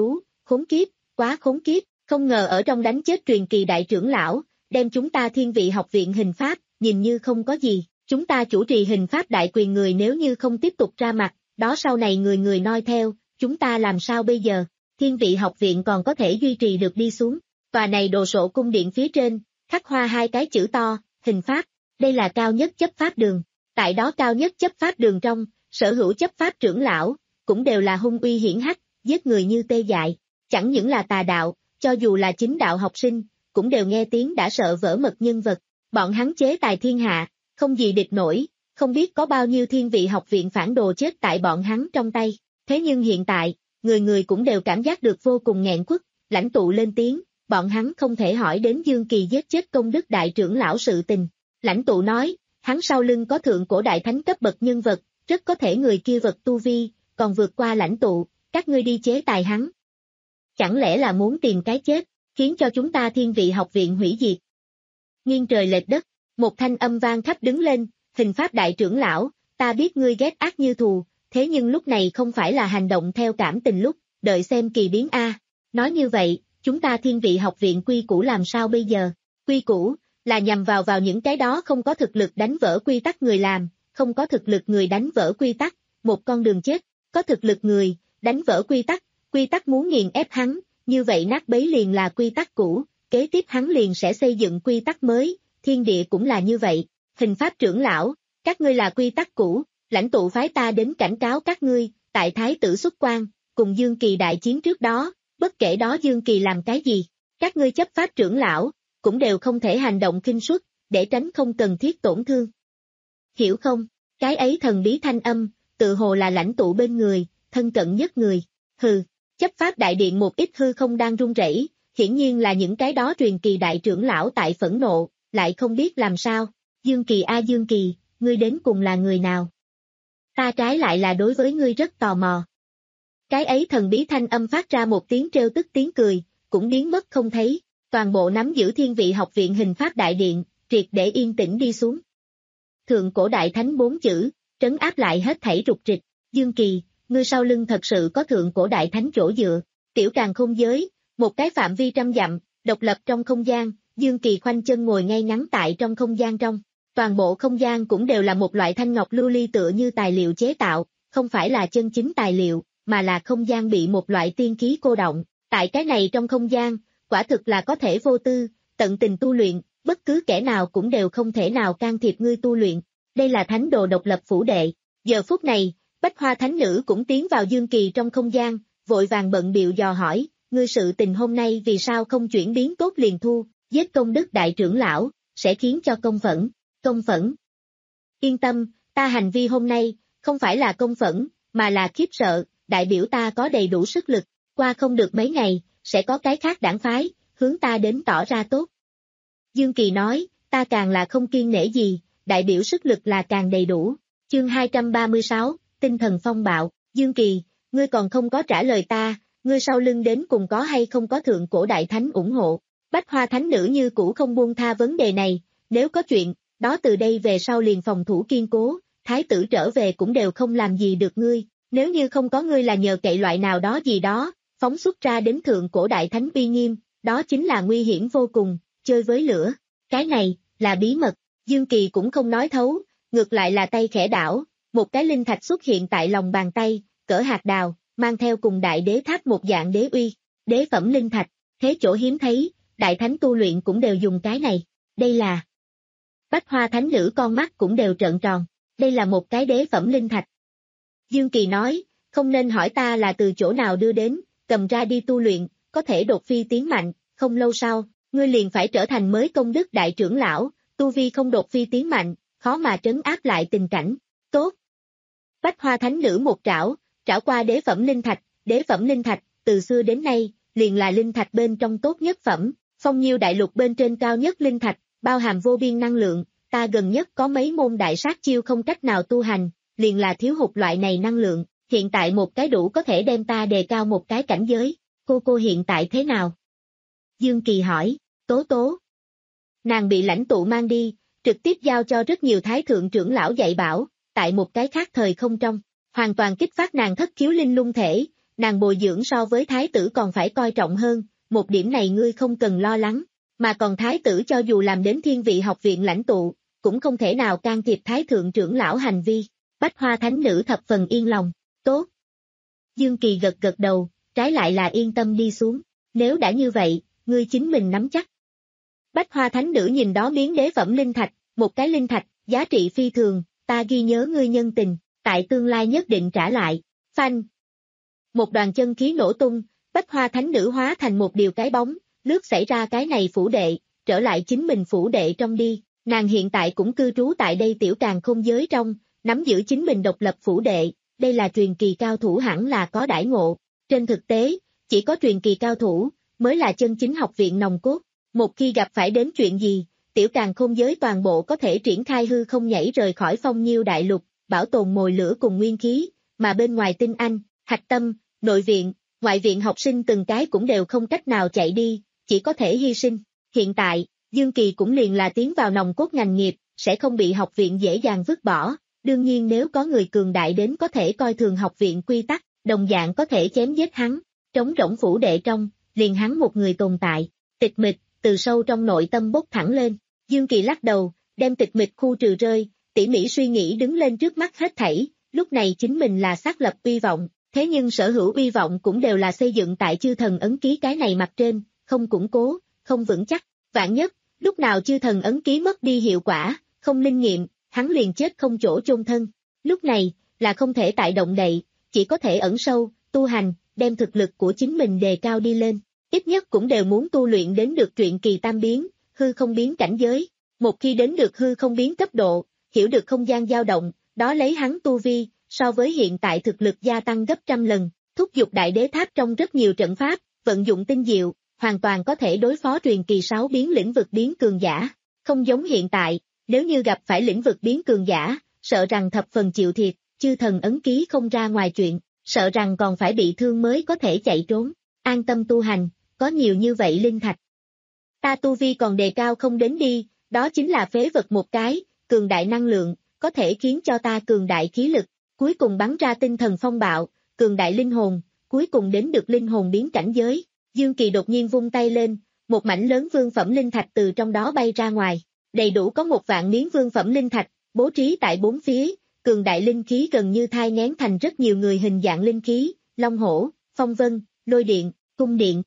khốn kiếp, quá khốn kiếp, không ngờ ở trong đánh chết truyền kỳ đại trưởng lão, đem chúng ta Thiên Vị học viện hình pháp, nhìn như không có gì, chúng ta chủ trì hình pháp đại quyền người nếu như không tiếp tục ra mặt, đó sau này người người noi theo, chúng ta làm sao bây giờ, Thiên Vị học viện còn có thể duy trì được đi xuống, tòa này đồ sộ cung điện phía trên, khắc hoa hai cái chữ to, hình pháp, đây là cao nhất chấp pháp đường, tại đó cao nhất chấp pháp đường trong, sở hữu chấp pháp trưởng lão, cũng đều là hung uy hiển hách, giết người như tê dại, chẳng những là tà đạo, cho dù là chính đạo học sinh, cũng đều nghe tiếng đã sợ vỡ mật nhân vật, bọn hắn chế tài thiên hạ, không gì địch nổi, không biết có bao nhiêu Thiên Vị học viện phản đồ chết tại bọn hắn trong tay, thế nhưng hiện tại, người người cũng đều cảm giác được vô cùng nghẹn quất, lãnh tụ lên tiếng, bọn hắn không thể hỏi đến Dương Kỳ giết chết công đức đại trưởng lão sự tình, lãnh tụ nói, hắn sau lưng có thượng cổ đại thánh cấp bậc nhân vật, rất có thể người kia vật tu vi, còn vượt qua lãnh tụ, các ngươi đi chế tài hắn. Chẳng lẽ là muốn tìm cái chết, khiến cho chúng ta Thiên Vị học viện hủy diệt. Nghiêng trời lệch đất, một thanh âm vang khắp đứng lên, hình pháp đại trưởng lão, ta biết ngươi ghét ác như thù, thế nhưng lúc này không phải là hành động theo cảm tình lúc, đợi xem kỳ biến A. Nói như vậy, chúng ta Thiên Vị học viện quy củ làm sao bây giờ? Quy củ, là nhằm vào vào những cái đó không có thực lực đánh vỡ quy tắc người làm, không có thực lực người đánh vỡ quy tắc, một con đường chết, có thực lực người, đánh vỡ quy tắc, quy tắc muốn nghiền ép hắn, như vậy nát bấy liền là quy tắc cũ, kế tiếp hắn liền sẽ xây dựng quy tắc mới, thiên địa cũng là như vậy, hình pháp trưởng lão, các ngươi là quy tắc cũ, lãnh tụ phái ta đến cảnh cáo các ngươi, tại thái tử xuất quan, cùng Dương Kỳ đại chiến trước đó, bất kể đó Dương Kỳ làm cái gì, các ngươi chấp pháp trưởng lão, cũng đều không thể hành động khinh suất, để tránh không cần thiết tổn thương. Hiểu không? Cái ấy thần bí thanh âm, tự hồ là lãnh tụ bên người, thân cận nhất người, hừ, chấp pháp đại điện một ít hư không đang run rẩy, hiển nhiên là những cái đó truyền kỳ đại trưởng lão tại phẫn nộ, lại không biết làm sao, Dương Kỳ a Dương Kỳ, ngươi đến cùng là người nào? Ta trái lại là đối với ngươi rất tò mò. Cái ấy thần bí thanh âm phát ra một tiếng trêu tức tiếng cười, cũng biến mất không thấy, toàn bộ nắm giữ Thiên Vị học viện hình pháp đại điện, triệt để yên tĩnh đi xuống. Thượng cổ đại thánh bốn chữ, trấn áp lại hết thảy rục rịch, Dương Kỳ, ngươi sau lưng thật sự có thượng cổ đại thánh chỗ dựa, tiểu càn không giới, một cái phạm vi trăm dặm, độc lập trong không gian, Dương Kỳ khoanh chân ngồi ngay ngắn tại trong không gian trong, toàn bộ không gian cũng đều là một loại thanh ngọc lưu ly tựa như tài liệu chế tạo, không phải là chân chính tài liệu, mà là không gian bị một loại tiên khí cô động, tại cái này trong không gian, quả thực là có thể vô tư, tận tình tu luyện, bất cứ kẻ nào cũng đều không thể nào can thiệp ngươi tu luyện, đây là thánh đồ độc lập phủ đệ, giờ phút này, Bách Hoa Thánh Nữ cũng tiến vào Dương Kỳ trong không gian, vội vàng bận biệu dò hỏi, ngươi sự tình hôm nay vì sao không chuyển biến tốt liền thu, giết công đức đại trưởng lão, sẽ khiến cho công phẫn, công phẫn. Yên tâm, ta hành vi hôm nay, không phải là công phẫn, mà là khiếp sợ, đại biểu ta có đầy đủ sức lực, qua không được mấy ngày, sẽ có cái khác đảng phái, hướng ta đến tỏ ra tốt. Dương Kỳ nói, ta càng là không kiên nể gì, đại biểu sức lực là càng đầy đủ. Chương hai trăm ba mươi sáu, tinh thần phong bạo, Dương Kỳ, ngươi còn không có trả lời ta, ngươi sau lưng đến cùng có hay không có thượng cổ đại thánh ủng hộ. Bách Hoa Thánh Nữ như cũ không buông tha vấn đề này, nếu có chuyện, đó từ đây về sau liền phòng thủ kiên cố, thái tử trở về cũng đều không làm gì được ngươi, nếu như không có ngươi là nhờ cậy loại nào đó gì đó, phóng xuất ra đến thượng cổ đại thánh uy nghiêm, đó chính là nguy hiểm vô cùng, chơi với lửa, cái này, là bí mật, Dương Kỳ cũng không nói thấu, ngược lại là tay khẽ đảo, một cái linh thạch xuất hiện tại lòng bàn tay, cỡ hạt đào, mang theo cùng đại đế tháp một dạng đế uy, đế phẩm linh thạch, thế chỗ hiếm thấy, đại thánh tu luyện cũng đều dùng cái này, đây là Bách Hoa Thánh Nữ con mắt cũng đều trợn tròn, đây là một cái đế phẩm linh thạch. Dương Kỳ nói, không nên hỏi ta là từ chỗ nào đưa đến, cầm ra đi tu luyện, có thể đột phi tiến mạnh, không lâu sau, ngươi liền phải trở thành mới công đức đại trưởng lão, tu vi không đột phi tiến mạnh, khó mà trấn áp lại tình cảnh, tốt. Bách Hoa Thánh Nữ một trảo, trảo qua đế phẩm linh thạch, đế phẩm linh thạch, từ xưa đến nay, liền là linh thạch bên trong tốt nhất phẩm, phong nhiêu đại lục bên trên cao nhất linh thạch, bao hàm vô biên năng lượng, ta gần nhất có mấy môn đại sát chiêu không cách nào tu hành, liền là thiếu hụt loại này năng lượng, hiện tại một cái đủ có thể đem ta đề cao một cái cảnh giới, cô cô hiện tại thế nào? Dương Kỳ hỏi, Tố Tố. Nàng bị lãnh tụ mang đi, trực tiếp giao cho rất nhiều thái thượng trưởng lão dạy bảo, tại một cái khác thời không trong, hoàn toàn kích phát nàng thất khiếu linh lung thể, nàng bồi dưỡng so với thái tử còn phải coi trọng hơn, một điểm này ngươi không cần lo lắng, mà còn thái tử cho dù làm đến thiên vị học viện lãnh tụ, cũng không thể nào can thiệp thái thượng trưởng lão hành vi. Bách Hoa thánh nữ thập phần yên lòng, tốt. Dương Kỳ gật gật đầu, trái lại là yên tâm đi xuống, nếu đã như vậy, ngươi chính mình nắm chắc. Bách Hoa thánh nữ nhìn đó miếng đế phẩm linh thạch, một cái linh thạch, giá trị phi thường, ta ghi nhớ ngươi nhân tình, tại tương lai nhất định trả lại. Phanh. Một đoàn chân khí nổ tung, Bách Hoa thánh nữ hóa thành một điều cái bóng, lướt xảy ra cái này phủ đệ, trở lại chính mình phủ đệ trong đi, nàng hiện tại cũng cư trú tại đây tiểu càn khôn giới trong, nắm giữ chính mình độc lập phủ đệ, đây là truyền kỳ cao thủ hẳn là có đãi ngộ. Trên thực tế, chỉ có truyền kỳ cao thủ, mới là chân chính học viện nòng cốt, một khi gặp phải đến chuyện gì, tiểu càn khôn giới toàn bộ có thể triển khai hư không nhảy rời khỏi Phong Nhiêu đại lục, bảo tồn mồi lửa cùng nguyên khí, mà bên ngoài tinh anh, hạch tâm, nội viện, ngoại viện học sinh từng cái cũng đều không cách nào chạy đi, chỉ có thể hy sinh. Hiện tại, Dương Kỳ cũng liền là tiến vào nòng cốt ngành nghiệp, sẽ không bị học viện dễ dàng vứt bỏ. Đương nhiên nếu có người cường đại đến có thể coi thường học viện quy tắc, đồng dạng có thể chém giết hắn. Trống rỗng phủ đệ trong, liền hắn một người tồn tại, tịch mịch, từ sâu trong nội tâm bốc thẳng lên. Dương Kỳ lắc đầu, đem tịch mịch khu trừ rơi, tỉ mỉ suy nghĩ đứng lên trước mắt hết thảy, lúc này chính mình là xác lập uy vọng, thế nhưng sở hữu uy vọng cũng đều là xây dựng tại chư thần ấn ký cái này mặt trên, không củng cố, không vững chắc. Vạn nhất, lúc nào chư thần ấn ký mất đi hiệu quả, không linh nghiệm, hắn liền chết không chỗ chôn thân. Lúc này, là không thể tại động đậy, chỉ có thể ẩn sâu, tu hành, đem thực lực của chính mình đề cao đi lên. Ít nhất cũng đều muốn tu luyện đến được truyện kỳ tam biến, hư không biến cảnh giới. Một khi đến được hư không biến cấp độ, hiểu được không gian dao động, đó lấy hắn tu vi, so với hiện tại thực lực gia tăng gấp trăm lần, thúc giục đại đế tháp trong rất nhiều trận pháp, vận dụng tinh diệu, hoàn toàn có thể đối phó truyền kỳ sáu biến lĩnh vực biến cường giả. Không giống hiện tại, nếu như gặp phải lĩnh vực biến cường giả, sợ rằng thập phần chịu thiệt, chư thần ấn ký không ra ngoài chuyện, sợ rằng còn phải bị thương mới có thể chạy trốn. An tâm tu hành, có nhiều như vậy linh thạch. Ta tu vi còn đề cao không đến đi, đó chính là phế vật một cái, cường đại năng lượng, có thể khiến cho ta cường đại khí lực, cuối cùng bắn ra tinh thần phong bạo, cường đại linh hồn, cuối cùng đến được linh hồn biến cảnh giới. Dương Kỳ đột nhiên vung tay lên, một mảnh lớn vương phẩm linh thạch từ trong đó bay ra ngoài, đầy đủ có một vạn miếng vương phẩm linh thạch, bố trí tại bốn phía, cường đại linh khí gần như thai nghén thành rất nhiều người hình dạng linh khí, long hổ, phong vân, lôi điện, cung điện.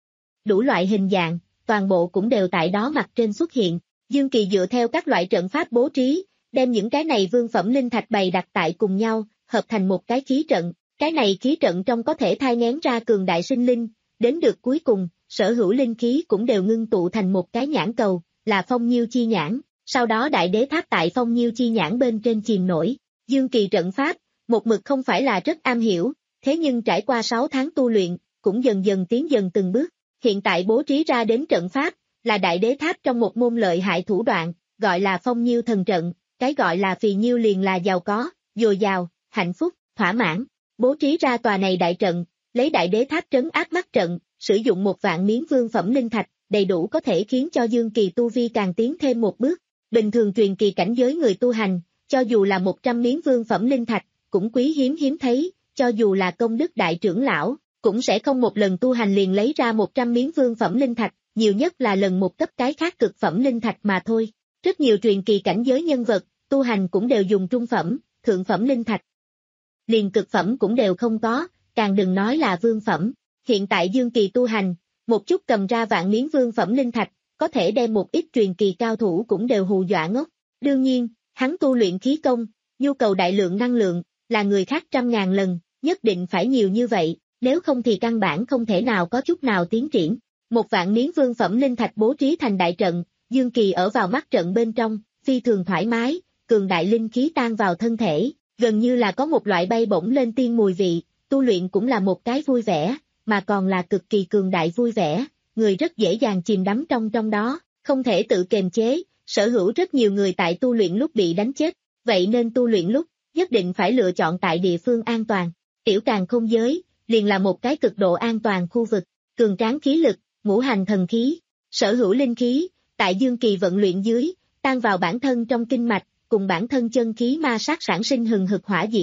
Đủ loại hình dạng, toàn bộ cũng đều tại đó mặt trên xuất hiện. Dương Kỳ dựa theo các loại trận pháp bố trí, đem những cái này vương phẩm linh thạch bày đặt tại cùng nhau, hợp thành một cái khí trận. Cái này khí trận trong có thể thai nghén ra cường đại sinh linh, đến được cuối cùng, sở hữu linh khí cũng đều ngưng tụ thành một cái nhãn cầu, là Phong Nhiêu chi nhãn. Sau đó đại đế tháp tại Phong Nhiêu chi nhãn bên trên chìm nổi. Dương Kỳ trận pháp, một mực không phải là rất am hiểu, thế nhưng trải qua sáu tháng tu luyện, cũng dần dần tiến dần từng bước. Hiện tại bố trí ra đến trận pháp, là đại đế tháp trong một môn lợi hại thủ đoạn, gọi là Phong Nhiêu thần trận, cái gọi là phì nhiêu liền là giàu có, dồi dào, hạnh phúc, thỏa mãn. Bố trí ra tòa này đại trận, lấy đại đế tháp trấn áp mắt trận, sử dụng một vạn miếng vương phẩm linh thạch, đầy đủ có thể khiến cho Dương Kỳ tu vi càng tiến thêm một bước. Bình thường truyền kỳ cảnh giới người tu hành, cho dù là một trăm miếng vương phẩm linh thạch, cũng quý hiếm hiếm thấy, cho dù là công đức đại trưởng lão, cũng sẽ không một lần tu hành liền lấy ra một trăm miếng vương phẩm linh thạch, nhiều nhất là lần một cấp cái khác cực phẩm linh thạch mà thôi. Rất nhiều truyền kỳ cảnh giới nhân vật, tu hành cũng đều dùng trung phẩm, thượng phẩm linh thạch. Liền cực phẩm cũng đều không có, càng đừng nói là vương phẩm. Hiện tại Dương Kỳ tu hành, một chút cầm ra vạn miếng vương phẩm linh thạch, có thể đem một ít truyền kỳ cao thủ cũng đều hù dọa ngốc. Đương nhiên, hắn tu luyện khí công, nhu cầu đại lượng năng lượng, là người khác trăm ngàn lần, nhất định phải nhiều như vậy, nếu không thì căn bản không thể nào có chút nào tiến triển. Một vạn miếng vương phẩm linh thạch bố trí thành đại trận, Dương Kỳ ở vào mắt trận bên trong, phi thường thoải mái, cường đại linh khí tan vào thân thể, gần như là có một loại bay bổng lên tiên mùi vị, tu luyện cũng là một cái vui vẻ, mà còn là cực kỳ cường đại vui vẻ, người rất dễ dàng chìm đắm trong trong đó, không thể tự kiềm chế, sở hữu rất nhiều người tại tu luyện lúc bị đánh chết, vậy nên tu luyện lúc, nhất định phải lựa chọn tại địa phương an toàn. Tiểu càn khôn giới, liền là một cái cực độ an toàn khu vực, cường tráng khí lực, ngũ hành thần khí, sở hữu linh khí, tại Dương Kỳ vận luyện dưới, tan vào bản thân trong kinh mạch, cùng bản thân chân khí ma sát sản sinh hừng hực hỏa diễm,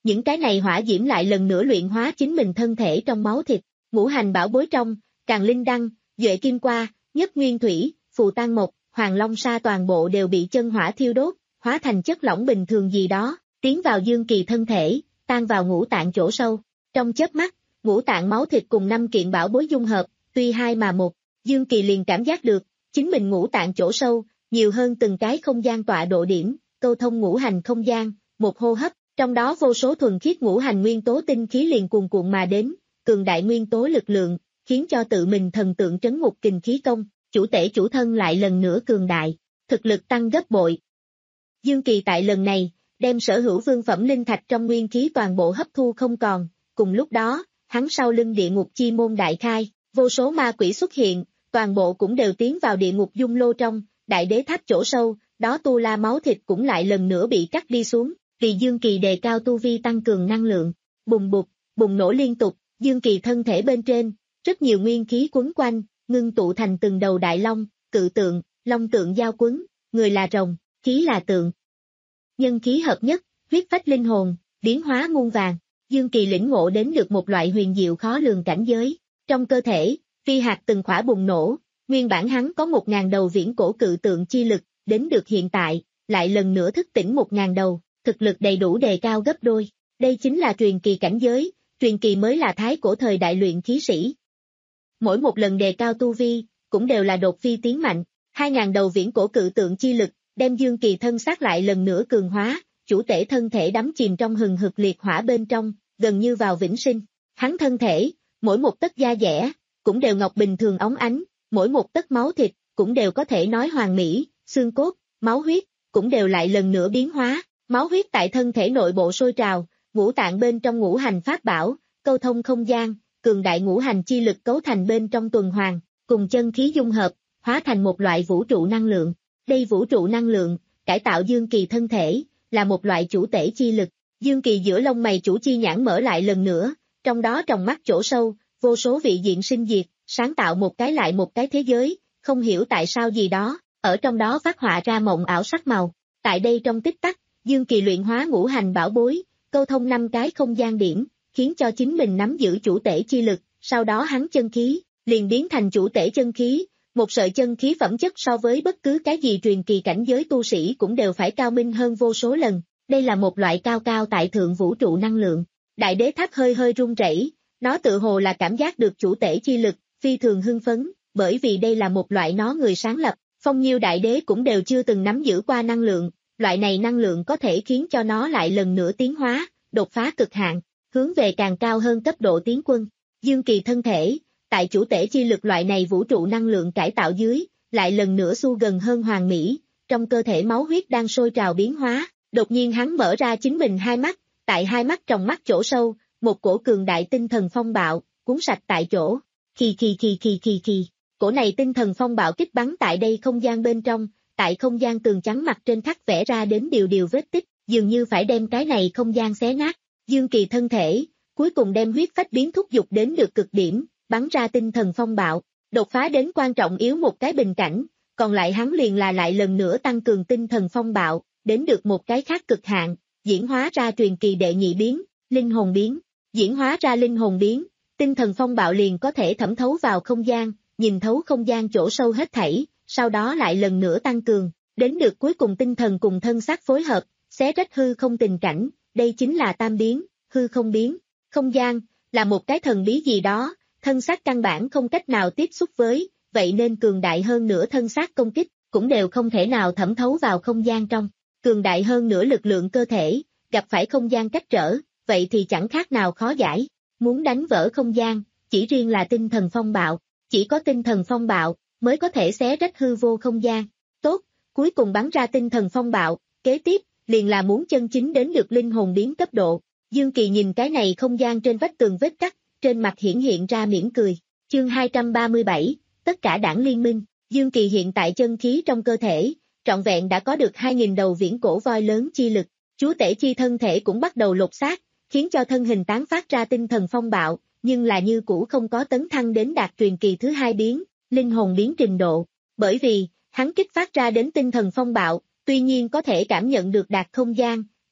những cái này hỏa diễm lại lần nữa luyện hóa chính mình thân thể trong máu thịt, ngũ hành bảo bối trong, Càn Linh Đăng, Duệ Kim Qua, Nhất Nguyên Thủy, Phù Tăng Mộc, Hoàng Long Sa toàn bộ đều bị chân hỏa thiêu đốt, hóa thành chất lỏng bình thường gì đó, tiến vào Dương Kỳ thân thể, tan vào ngũ tạng chỗ sâu. Trong chớp mắt, ngũ tạng máu thịt cùng năm kiện bảo bối dung hợp, tuy hai mà một, Dương Kỳ liền cảm giác được, chính mình ngũ tạng chỗ sâu, nhiều hơn từng cái không gian tọa độ điểm, câu thông ngũ hành không gian, một hô hấp, trong đó vô số thuần khiết ngũ hành nguyên tố tinh khí liền cuồn cuộn mà đến, cường đại nguyên tố lực lượng, khiến cho tự mình thần tượng trấn ngục kình khí công, chủ tể chủ thân lại lần nữa cường đại, thực lực tăng gấp bội. Dương Kỳ tại lần này, đem sở hữu vương phẩm linh thạch trong nguyên khí toàn bộ hấp thu không còn, cùng lúc đó, hắn sau lưng địa ngục chi môn đại khai, vô số ma quỷ xuất hiện, toàn bộ cũng đều tiến vào địa ngục dung lô trong, đại đế tháp chỗ sâu, đó tu la máu thịt cũng lại lần nữa bị cắt đi xuống, vì Dương Kỳ đề cao tu vi tăng cường năng lượng, bùng bụt, bùng nổ liên tục, Dương Kỳ thân thể bên trên, rất nhiều nguyên khí quấn quanh, ngưng tụ thành từng đầu đại long, cự tượng, long tượng giao quấn, người là rồng, khí là tượng. Nhân khí hợp nhất, huyết phách linh hồn, biến hóa muôn vàng, Dương Kỳ lĩnh ngộ đến được một loại huyền diệu khó lường cảnh giới. Trong cơ thể, phi hạt từng khỏa bùng nổ, nguyên bản hắn có một ngàn đầu viễn cổ cự tượng chi lực, đến được hiện tại, lại lần nữa thức tỉnh một ngàn đầu, thực lực đầy đủ đề cao gấp đôi. Đây chính là truyền kỳ cảnh giới, truyền kỳ mới là thái cổ thời đại luyện khí sĩ. Mỗi một lần đề cao tu vi, cũng đều là đột phi tiến mạnh, hai ngàn đầu viễn cổ cự tượng chi lực, đem Dương Kỳ thân xác lại lần nữa cường hóa, chủ tể thân thể đắm chìm trong hừng hực liệt hỏa bên trong, gần như vào vĩnh sinh. Hắn thân thể, mỗi một tấc da dẻ, cũng đều ngọc bình thường óng ánh, mỗi một tấc máu thịt, cũng đều có thể nói hoàn mỹ, xương cốt, máu huyết, cũng đều lại lần nữa biến hóa, máu huyết tại thân thể nội bộ sôi trào, ngũ tạng bên trong ngũ hành pháp bảo, câu thông không gian, cường đại ngũ hành chi lực cấu thành bên trong tuần hoàn, cùng chân khí dung hợp, hóa thành một loại vũ trụ năng lượng. Đây vũ trụ năng lượng, cải tạo Dương Kỳ thân thể, là một loại chủ tể chi lực. Dương Kỳ giữa lông mày chủ chi nhãn mở lại lần nữa, trong đó trong mắt chỗ sâu, vô số vị diện sinh diệt, sáng tạo một cái lại một cái thế giới, không hiểu tại sao gì đó, ở trong đó phát họa ra mộng ảo sắc màu. Tại đây trong tích tắc, Dương Kỳ luyện hóa ngũ hành bảo bối, câu thông năm cái không gian điểm, khiến cho chính mình nắm giữ chủ tể chi lực, sau đó hắn chân khí, liền biến thành chủ tể chân khí, một sợi chân khí phẩm chất so với bất cứ cái gì truyền kỳ cảnh giới tu sĩ cũng đều phải cao minh hơn vô số lần, đây là một loại cao cao tại thượng vũ trụ năng lượng. Đại đế tháp hơi hơi run rẩy, nó tự hồ là cảm giác được chủ tể chi lực, phi thường hưng phấn, bởi vì đây là một loại nó người sáng lập, phong nhiêu đại đế cũng đều chưa từng nắm giữ qua năng lượng, loại này năng lượng có thể khiến cho nó lại lần nữa tiến hóa, đột phá cực hạn, hướng về càng cao hơn cấp độ tiến quân. Dương Kỳ thân thể, tại chủ tể chi lực loại này vũ trụ năng lượng cải tạo dưới, lại lần nữa xu gần hơn hoàn mỹ, trong cơ thể máu huyết đang sôi trào biến hóa, đột nhiên hắn mở ra chính mình hai mắt, tại hai mắt trong mắt chỗ sâu, một cổ cường đại tinh thần phong bạo, cuốn sạch tại chỗ, khi khi khi khi khi khi, cổ này tinh thần phong bạo kích bắn tại đây không gian bên trong, tại không gian tường trắng mặt trên khắc vẽ ra đến điều điều vết tích, dường như phải đem cái này không gian xé nát. Dương Kỳ thân thể, cuối cùng đem huyết phách biến thúc dục đến được cực điểm, bắn ra tinh thần phong bạo, đột phá đến quan trọng yếu một cái bình cảnh, còn lại hắn liền là lại lần nữa tăng cường tinh thần phong bạo, đến được một cái khác cực hạn, diễn hóa ra truyền kỳ đệ nhị biến, linh hồn biến, diễn hóa ra linh hồn biến, tinh thần phong bạo liền có thể thẩm thấu vào không gian, nhìn thấu không gian chỗ sâu hết thảy, sau đó lại lần nữa tăng cường, đến được cuối cùng tinh thần cùng thân xác phối hợp, xé rách hư không tình cảnh, đây chính là tam biến, hư không biến, không gian, là một cái thần bí gì đó, thân xác căn bản không cách nào tiếp xúc với, vậy nên cường đại hơn nữa thân xác công kích, cũng đều không thể nào thẩm thấu vào không gian trong, cường đại hơn nữa lực lượng cơ thể, gặp phải không gian cách trở, vậy thì chẳng khác nào khó giải, muốn đánh vỡ không gian, chỉ riêng là tinh thần phong bạo, chỉ có tinh thần phong bạo, mới có thể xé rách hư vô không gian, tốt, cuối cùng bắn ra tinh thần phong bạo, kế tiếp, liền là muốn chân chính đến được linh hồn biến cấp độ. Dương Kỳ nhìn cái này không gian trên vách tường vết cắt, trên mặt hiển hiện ra mỉm cười. Chương hai trăm ba mươi bảy, tất cả đảng liên minh. Dương Kỳ hiện tại chân khí trong cơ thể, trọn vẹn đã có được hai nghìn đầu viễn cổ voi lớn chi lực. Chúa tể chi thân thể cũng bắt đầu lột xác, khiến cho thân hình tán phát ra tinh thần phong bạo, nhưng là như cũ không có tấn thăng đến đạt truyền kỳ thứ hai biến, linh hồn biến trình độ. Bởi vì, hắn kích phát ra đến tinh thần phong bạo, tuy nhiên có thể cảm nhận được đạt không gian,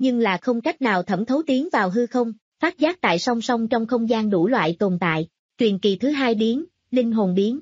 nhưng là không cách nào thẩm thấu tiến vào hư không, phát giác tại song song trong không gian đủ loại tồn tại. Truyền kỳ thứ hai biến, linh hồn biến.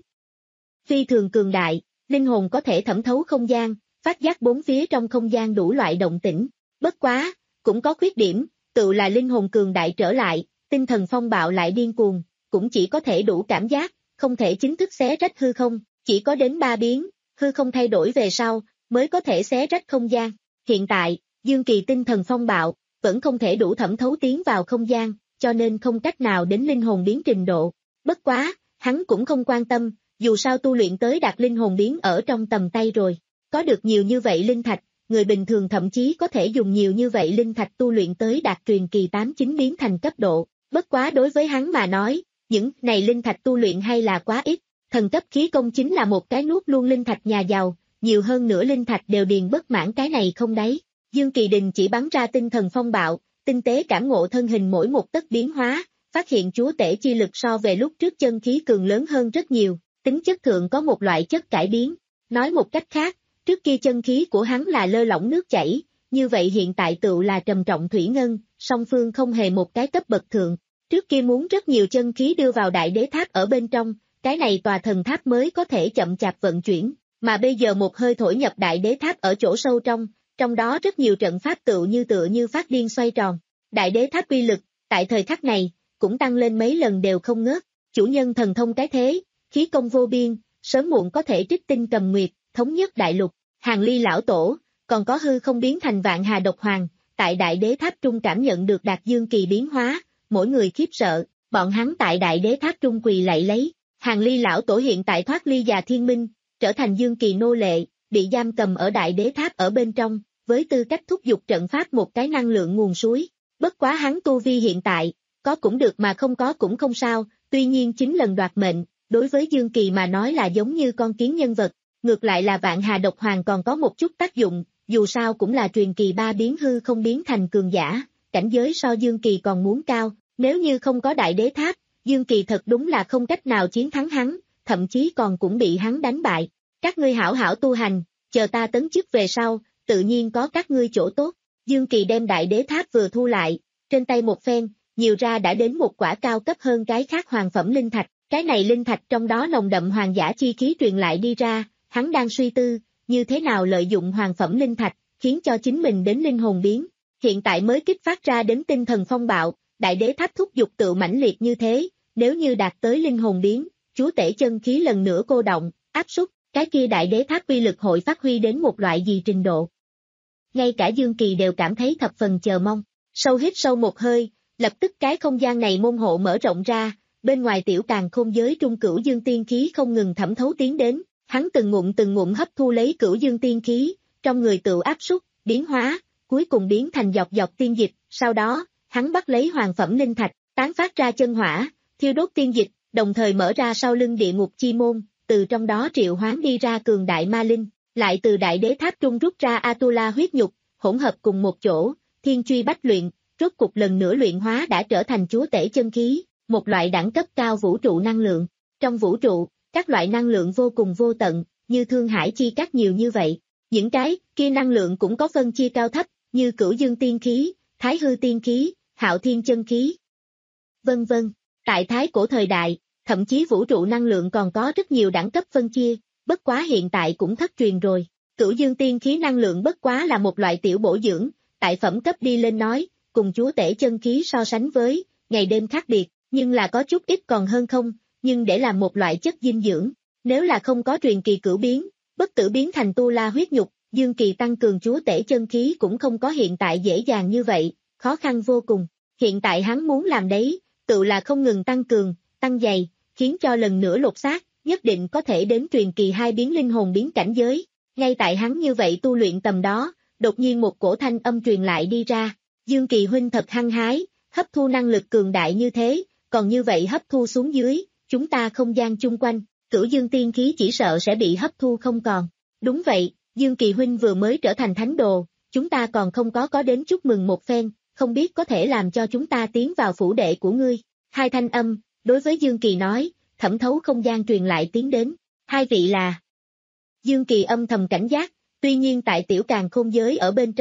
Phi thường cường đại, linh hồn có thể thẩm thấu không gian, phát giác bốn phía trong không gian đủ loại động tĩnh. Bất quá, cũng có khuyết điểm, tự là linh hồn cường đại trở lại, tinh thần phong bạo lại điên cuồng, cũng chỉ có thể đủ cảm giác, không thể chính thức xé rách hư không, chỉ có đến ba biến, hư không thay đổi về sau, mới có thể xé rách không gian. Hiện tại, Dương Kỳ tinh thần phong bạo, vẫn không thể đủ thẩm thấu tiến vào không gian, cho nên không cách nào đến linh hồn biến trình độ. Bất quá, hắn cũng không quan tâm, dù sao tu luyện tới đạt linh hồn biến ở trong tầm tay rồi. Có được nhiều như vậy linh thạch, người bình thường thậm chí có thể dùng nhiều như vậy linh thạch tu luyện tới đạt truyền kỳ tám chín biến thành cấp độ. Bất quá đối với hắn mà nói, những này linh thạch tu luyện hay là quá ít. Thần cấp khí công chính là một cái nuốt luôn linh thạch nhà giàu, nhiều hơn nữa linh thạch đều điền bất mãn cái này không đấy. Dương Kỳ Đình chỉ bắn ra tinh thần phong bạo, tinh tế cảm ngộ thân hình mỗi một tấc biến hóa, phát hiện chúa tể chi lực so về lúc trước chân khí cường lớn hơn rất nhiều, tính chất thượng có một loại chất cải biến. Nói một cách khác, trước kia chân khí của hắn là lơ lỏng nước chảy, như vậy hiện tại tựu là trầm trọng thủy ngân, song phương không hề một cái cấp bậc thượng. Trước kia muốn rất nhiều chân khí đưa vào đại đế tháp ở bên trong, cái này tòa thần tháp mới có thể chậm chạp vận chuyển, mà bây giờ một hơi thổi nhập đại đế tháp ở chỗ sâu trong, trong đó rất nhiều trận pháp tựu như tựa như phát điên xoay tròn. Đại đế tháp uy lực, tại thời khắc này, cũng tăng lên mấy lần đều không ngớt, chủ nhân thần thông cái thế, khí công vô biên, sớm muộn có thể trích tinh cầm nguyệt, thống nhất đại lục. Hàng Ly lão tổ, còn có hư không biến thành vạn hà độc hoàng, tại đại đế tháp trung cảm nhận được đạt Dương Kỳ biến hóa, mỗi người khiếp sợ, bọn hắn tại đại đế tháp trung quỳ lạy lấy. Hàng Ly lão tổ hiện tại thoát ly già thiên minh, trở thành Dương Kỳ nô lệ, bị giam cầm ở đại đế tháp ở bên trong, với tư cách thúc giục trận pháp một cái năng lượng nguồn suối. Bất quá hắn tu vi hiện tại, có cũng được mà không có cũng không sao, tuy nhiên chín lần đoạt mệnh, đối với Dương Kỳ mà nói là giống như con kiến nhân vật. Ngược lại là vạn hà độc hoàng còn có một chút tác dụng, dù sao cũng là truyền kỳ ba biến hư không biến thành cường giả, cảnh giới so Dương Kỳ còn muốn cao, nếu như không có đại đế tháp, Dương Kỳ thật đúng là không cách nào chiến thắng hắn, thậm chí còn cũng bị hắn đánh bại. Các ngươi hảo hảo tu hành, chờ ta tấn chức về sau, tự nhiên có các ngươi chỗ tốt. Dương Kỳ đem đại đế tháp vừa thu lại, trên tay một phen, nhiều ra đã đến một quả cao cấp hơn cái khác hoàng phẩm linh thạch, cái này linh thạch trong đó nồng đậm hoàng giả chi khí truyền lại đi ra. Hắn đang suy tư, như thế nào lợi dụng hoàng phẩm linh thạch, khiến cho chính mình đến linh hồn biến. Hiện tại mới kích phát ra đến tinh thần phong bạo, đại đế tháp thúc dục tự mãnh liệt như thế, nếu như đạt tới linh hồn biến, chúa tể chân khí lần nữa cô động, áp súc, cái kia đại đế tháp uy lực hội phát huy đến một loại gì trình độ. Ngay cả Dương Kỳ đều cảm thấy thập phần chờ mong, sâu hít sâu một hơi, lập tức cái không gian này môn hộ mở rộng ra, bên ngoài tiểu càn khôn giới trung cửu dương tiên khí không ngừng thẩm thấu tiến đến. Hắn từng ngụm từng ngụm hấp thu lấy cửu dương tiên khí, trong người tự áp súc, biến hóa, cuối cùng biến thành dọc dọc tiên dịch, sau đó, hắn bắt lấy hoàng phẩm linh thạch, tán phát ra chân hỏa, thiêu đốt tiên dịch, đồng thời mở ra sau lưng địa ngục chi môn, từ trong đó triệu hoán đi ra cường đại ma linh, lại từ đại đế tháp trung rút ra Atula huyết nhục, hỗn hợp cùng một chỗ, thiên truy bách luyện, rốt cục lần nữa luyện hóa đã trở thành chúa tể chân khí, một loại đẳng cấp cao vũ trụ năng lượng. Trong vũ trụ, các loại năng lượng vô cùng vô tận, như thương hải chi các nhiều như vậy. Những cái kia năng lượng cũng có phân chia cao thấp, như cửu dương tiên khí, thái hư tiên khí, hạo thiên chân khí, vân vân. Tại thái cổ thời đại, thậm chí vũ trụ năng lượng còn có rất nhiều đẳng cấp phân chia, bất quá hiện tại cũng thất truyền rồi. Cửu dương tiên khí năng lượng bất quá là một loại tiểu bổ dưỡng, tại phẩm cấp đi lên nói, cùng chúa tể chân khí so sánh với, ngày đêm khác biệt, nhưng là có chút ít còn hơn không. Nhưng để làm một loại chất dinh dưỡng, nếu là không có truyền kỳ cửu biến, bất tử biến thành tu la huyết nhục, Dương Kỳ tăng cường chúa tể chân khí cũng không có hiện tại dễ dàng như vậy, khó khăn vô cùng. Hiện tại hắn muốn làm đấy, tự là không ngừng tăng cường, tăng dày, khiến cho lần nữa lột xác, nhất định có thể đến truyền kỳ hai biến linh hồn biến cảnh giới. Ngay tại hắn như vậy tu luyện tầm đó, đột nhiên một cổ thanh âm truyền lại đi ra, Dương Kỳ huynh thật hăng hái, hấp thu năng lực cường đại như thế, còn như vậy hấp thu xuống dưới. Chúng ta không gian chung quanh, cửu dương tiên khí chỉ sợ sẽ bị hấp thu không còn. Đúng vậy, Dương Kỳ huynh vừa mới trở thành thánh đồ, chúng ta còn không có có đến chúc mừng một phen, không biết có thể làm cho chúng ta tiến vào phủ đệ của ngươi. Hai thanh âm, đối với Dương Kỳ nói, thẩm thấu không gian truyền lại tiến đến. Hai vị là. Dương Kỳ âm thầm cảnh giác, tuy nhiên tại tiểu càn khôn giới ở bên trong,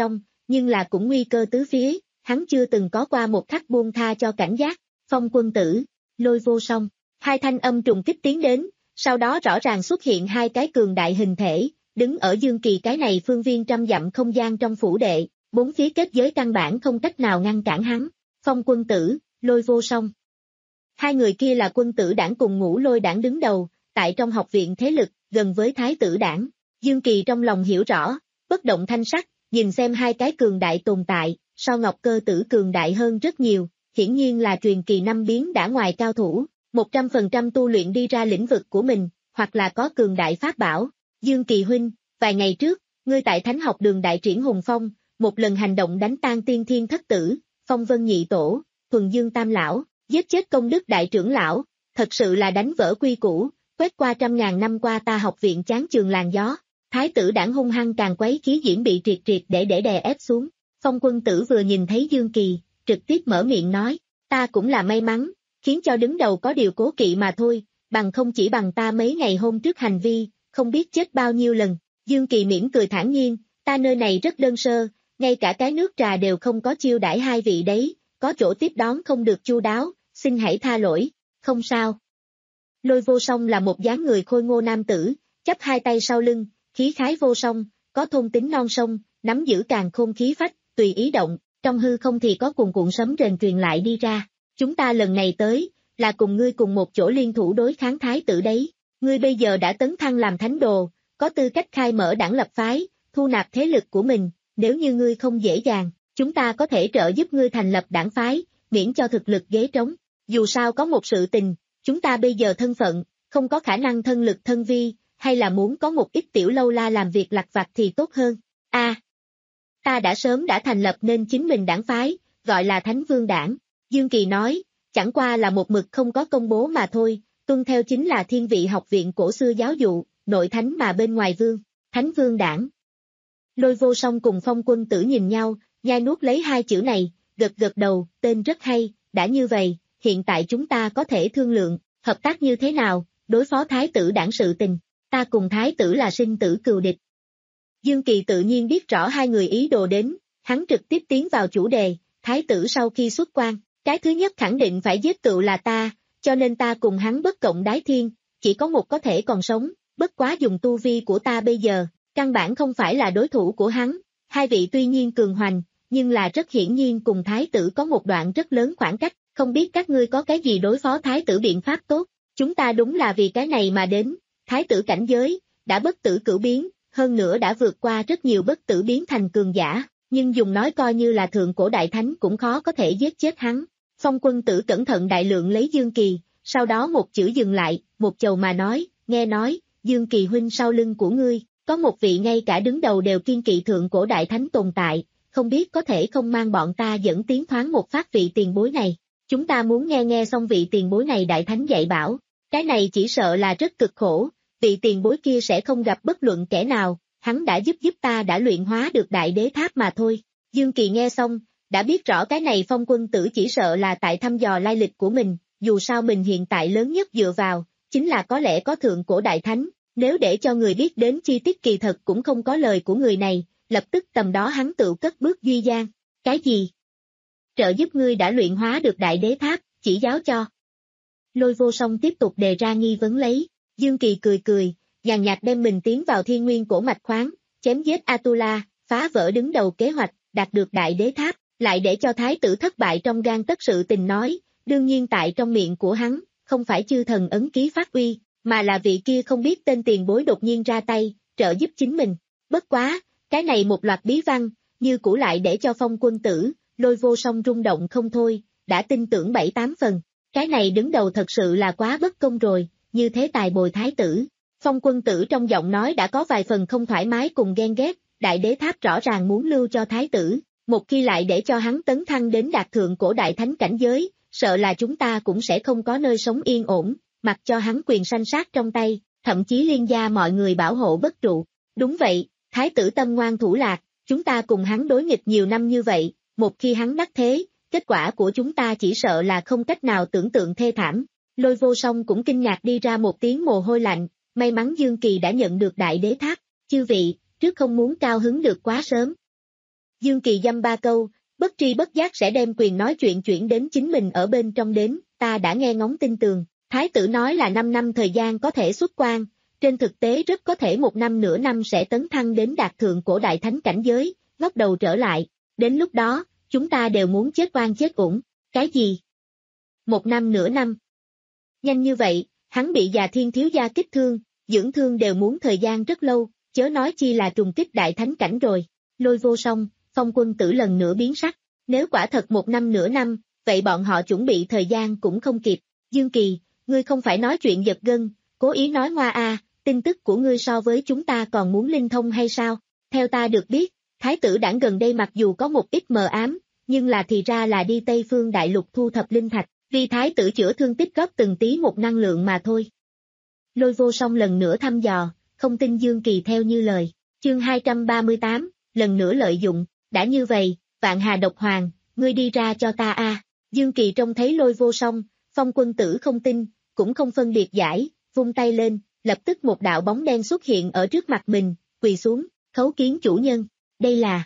nhưng là cũng nguy cơ tứ phía, hắn chưa từng có qua một khắc buông tha cho cảnh giác. Phong Quân Tử, Lôi Vô Song, hai thanh âm trùng kích tiến đến, sau đó rõ ràng xuất hiện hai cái cường đại hình thể, đứng ở Dương Kỳ cái này phương viên trăm dặm không gian trong phủ đệ, bốn phía kết giới căn bản không cách nào ngăn cản hắn. Phong Quân Tử, Lôi Vô Song. Hai người kia là Quân Tử Đảng cùng Ngũ Lôi Đảng đứng đầu, tại trong học viện thế lực, gần với Thái Tử Đảng. Dương Kỳ trong lòng hiểu rõ, bất động thanh sắc, nhìn xem hai cái cường đại tồn tại, so Ngọc Cơ Tử cường đại hơn rất nhiều, hiển nhiên là truyền kỳ năm biến đã ngoài cao thủ, một trăm phần trăm tu luyện đi ra lĩnh vực của mình, hoặc là có cường đại pháp bảo. Dương Kỳ huynh, vài ngày trước, ngươi tại Thánh học đường đại triển hùng phong, một lần hành động đánh tan tiên thiên thất tử, phong vân nhị tổ, thuần dương tam lão, giết chết công đức đại trưởng lão, thật sự là đánh vỡ quy củ, quét qua trăm ngàn năm qua ta học viện chán chường làn gió. Thái Tử Đảng hung hăng càng quấy khí diễn bị triệt triệt để để đè ép xuống. Phong Quân Tử vừa nhìn thấy Dương Kỳ, trực tiếp mở miệng nói, ta cũng là may mắn, khiến cho đứng đầu có điều cố kỵ mà thôi, bằng không chỉ bằng ta mấy ngày hôm trước hành vi, không biết chết bao nhiêu lần. Dương Kỳ mỉm cười thản nhiên, ta nơi này rất đơn sơ, ngay cả cái nước trà đều không có chiêu đãi hai vị đấy, có chỗ tiếp đón không được chu đáo, xin hãy tha lỗi, không sao. Lôi Vô Song là một dáng người khôi ngô nam tử, chắp hai tay sau lưng, khí khái vô song, có thôn tính non sông, nắm giữ càn khôn khí phách, tùy ý động, trong hư không thì có cuồn cuộn sấm rền truyền lại đi ra. Chúng ta lần này tới, là cùng ngươi cùng một chỗ liên thủ đối kháng Thái Tử đấy. Ngươi bây giờ đã tấn thăng làm thánh đồ, có tư cách khai mở đảng lập phái, thu nạp thế lực của mình, nếu như ngươi không dễ dàng, chúng ta có thể trợ giúp ngươi thành lập đảng phái, miễn cho thực lực ghế trống. Dù sao có một sự tình, chúng ta bây giờ thân phận, không có khả năng thân lực thân vi, hay là muốn có một ít tiểu lâu la làm việc lặt vặt thì tốt hơn. A, à, ta đã sớm đã thành lập nên chính mình đảng phái, gọi là Thánh Vương Đảng. Dương Kỳ nói, chẳng qua là một mực không có công bố mà thôi, tuân theo chính là thiên vị học viện cổ xưa giáo dụ, nội thánh mà bên ngoài vương, Thánh Vương Đảng. Lôi Vô Song cùng Phong Quân Tử nhìn nhau, nhai nuốt lấy hai chữ này, gật gật đầu, tên rất hay, đã như vậy, hiện tại chúng ta có thể thương lượng, hợp tác như thế nào, đối phó Thái Tử Đảng sự tình. Ta cùng Thái Tử là sinh tử cừu địch. Dương Kỳ tự nhiên biết rõ hai người ý đồ đến, hắn trực tiếp tiến vào chủ đề, Thái Tử sau khi xuất quan, cái thứ nhất khẳng định phải giết tựu là ta, cho nên ta cùng hắn bất cộng đái thiên, chỉ có một có thể còn sống, bất quá dùng tu vi của ta bây giờ, căn bản không phải là đối thủ của hắn, hai vị tuy nhiên cường hoành, nhưng là rất hiển nhiên cùng Thái Tử có một đoạn rất lớn khoảng cách, không biết các ngươi có cái gì đối phó Thái Tử biện pháp tốt, chúng ta đúng là vì cái này mà đến. Thái Tử cảnh giới, đã bất tử cửu biến, hơn nữa đã vượt qua rất nhiều bất tử biến thành cường giả, nhưng dùng nói coi như là thượng cổ đại thánh cũng khó có thể giết chết hắn. Phong Quân Tử cẩn thận đại lượng lấy Dương Kỳ, sau đó một chữ dừng lại, một chầu mà nói, nghe nói, Dương Kỳ huynh sau lưng của ngươi, có một vị ngay cả đứng đầu đều kiên kỵ thượng cổ đại thánh tồn tại, không biết có thể không mang bọn ta dẫn tiếng thoáng một phát vị tiền bối này. Chúng ta muốn nghe nghe xong vị tiền bối này đại thánh dạy bảo, cái này chỉ sợ là rất cực khổ. Vị tiền bối kia sẽ không gặp bất luận kẻ nào, hắn đã giúp giúp ta đã luyện hóa được đại đế tháp mà thôi. Dương Kỳ nghe xong, đã biết rõ cái này Phong Quân Tử chỉ sợ là tại thăm dò lai lịch của mình, dù sao mình hiện tại lớn nhất dựa vào, chính là có lẽ có thượng cổ đại thánh, nếu để cho người biết đến chi tiết kỳ thật cũng không có lời của người này, lập tức tầm đó hắn tự cất bước duy gian. Cái gì? Trợ giúp ngươi đã luyện hóa được đại đế tháp, chỉ giáo cho. Lôi Vô Song tiếp tục đề ra nghi vấn lấy. Dương Kỳ cười cười, nhàn nhạt đem mình tiến vào thiên nguyên cổ mạch khoáng, chém giết Atula, phá vỡ đứng đầu kế hoạch, đạt được đại đế tháp, lại để cho Thái Tử thất bại trong gan tất sự tình nói, đương nhiên tại trong miệng của hắn, không phải chư thần ấn ký phát uy, mà là vị kia không biết tên tiền bối đột nhiên ra tay, trợ giúp chính mình. Bất quá, cái này một loạt bí văn, như cũ lại để cho Phong Quân Tử, Lôi Vô Song rung động không thôi, đã tin tưởng bảy tám phần, cái này đứng đầu thật sự là quá bất công rồi. Như thế tài bồi Thái Tử. Phong Quân Tử trong giọng nói đã có vài phần không thoải mái cùng ghen ghét, đại đế tháp rõ ràng muốn lưu cho Thái Tử, một khi lại để cho hắn tấn thăng đến đạt thượng cổ đại thánh cảnh giới, sợ là chúng ta cũng sẽ không có nơi sống yên ổn, mặc cho hắn quyền sanh sát trong tay, thậm chí liên gia mọi người bảo hộ bất trụ. Đúng vậy, Thái Tử tâm ngoan thủ lạc, chúng ta cùng hắn đối nghịch nhiều năm như vậy, một khi hắn đắc thế, kết quả của chúng ta chỉ sợ là không cách nào tưởng tượng thê thảm. Lôi Vô Song cũng kinh ngạc đi ra một tiếng mồ hôi lạnh, may mắn Dương Kỳ đã nhận được đại đế tháp, chư vị, trước không muốn cao hứng được quá sớm. Dương Kỳ dăm ba câu, bất tri bất giác sẽ đem quyền nói chuyện chuyển đến chính mình ở bên trong đến, ta đã nghe ngóng tin tường, thái tử nói là năm năm thời gian có thể xuất quan, trên thực tế rất có thể một năm nửa năm sẽ tấn thăng đến đạt thượng cổ đại thánh cảnh giới, ngóc đầu trở lại, đến lúc đó, chúng ta đều muốn chết oan chết uổng, cái gì? Một năm nửa năm. Nhanh như vậy, hắn bị già thiên thiếu gia kích thương, dưỡng thương đều muốn thời gian rất lâu, chớ nói chi là trùng kích đại thánh cảnh rồi. Lôi Vô Song, Phong Quân Tử lần nữa biến sắc, nếu quả thật một năm nửa năm, vậy bọn họ chuẩn bị thời gian cũng không kịp. Dương Kỳ, ngươi không phải nói chuyện giật gân, cố ý nói ngoa a, tin tức của ngươi so với chúng ta còn muốn linh thông hay sao? Theo ta được biết, Thái tử đảng gần đây mặc dù có một ít mờ ám, nhưng là thì ra là đi Tây Phương Đại Lục thu thập linh thạch, vì Thái tử chữa thương tích góp từng tí một năng lượng mà thôi. Lôi Vô Song lần nữa thăm dò, không tin Dương Kỳ theo như lời. Chương hai trăm ba mươi tám, lần nữa lợi dụng, đã như vậy, Vạn Hà Độc Hoàng, ngươi đi ra cho ta a. Dương Kỳ trông thấy Lôi Vô Song, Phong Quân Tử không tin, cũng không phân biệt giải, vung tay lên, lập tức một đạo bóng đen xuất hiện ở trước mặt mình, quỳ xuống, khấu kiến chủ nhân, đây là.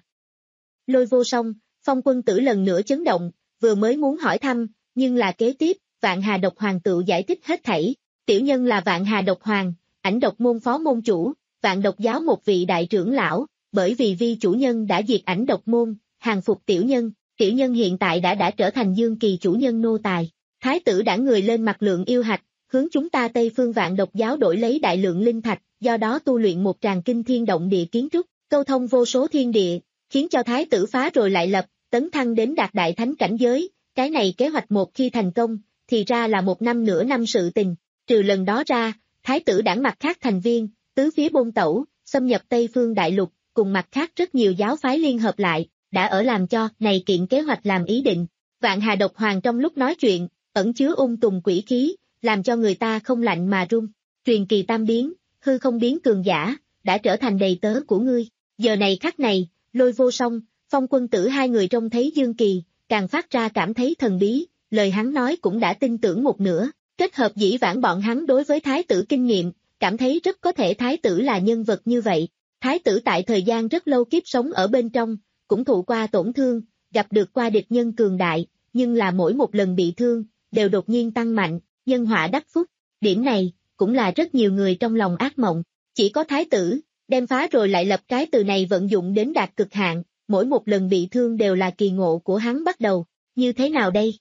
Lôi Vô Song, Phong Quân Tử lần nữa chấn động, vừa mới muốn hỏi thăm, nhưng là kế tiếp, Vạn Hà Độc Hoàng tự giải thích hết thảy, tiểu nhân là Vạn Hà Độc Hoàng, Ảnh Độc môn phó môn chủ, Vạn Độc giáo một vị đại trưởng lão, bởi vì vi chủ nhân đã diệt Ảnh Độc môn, hàng phục tiểu nhân, tiểu nhân hiện tại đã đã trở thành Dương Kỳ chủ nhân nô tài. Thái tử đã người lên mặt lượng yêu hạch, hướng chúng ta Tây Phương Vạn Độc giáo đổi lấy đại lượng linh thạch, do đó tu luyện một tràng kinh thiên động địa kiến trúc, câu thông vô số thiên địa, khiến cho thái tử phá rồi lại lập, tấn thăng đến đạt đại thánh cảnh giới, cái này kế hoạch một khi thành công, thì ra là một năm nửa năm sự tình, trừ lần đó ra, thái tử đảng mặt khác thành viên, tứ phía bôn tẩu, xâm nhập Tây Phương Đại Lục, cùng mặt khác rất nhiều giáo phái liên hợp lại, đã ở làm cho này kiện kế hoạch làm ý định. Vạn Hà Độc Hoàng trong lúc nói chuyện, ẩn chứa ung tùng quỷ khí, làm cho người ta không lạnh mà run. Truyền kỳ tam biến, hư không biến cường giả, đã trở thành đầy tớ của ngươi. Giờ này khắc này, Lôi Vô Song, Phong Quân Tử hai người trông thấy Dương Kỳ, càng phát ra cảm thấy thần bí, lời hắn nói cũng đã tin tưởng một nửa, kết hợp dĩ vãng bọn hắn đối với thái tử kinh nghiệm, cảm thấy rất có thể thái tử là nhân vật như vậy. Thái tử tại thời gian rất lâu kiếp sống ở bên trong, cũng thụ qua tổn thương, gặp được qua địch nhân cường đại, nhưng là mỗi một lần bị thương, đều đột nhiên tăng mạnh, nhân họa đắc phúc. Điểm này, cũng là rất nhiều người trong lòng ác mộng. Chỉ có thái tử, đem phá rồi lại lập cái từ này vận dụng đến đạt cực hạn, mỗi một lần bị thương đều là kỳ ngộ của hắn bắt đầu. Như thế nào đây?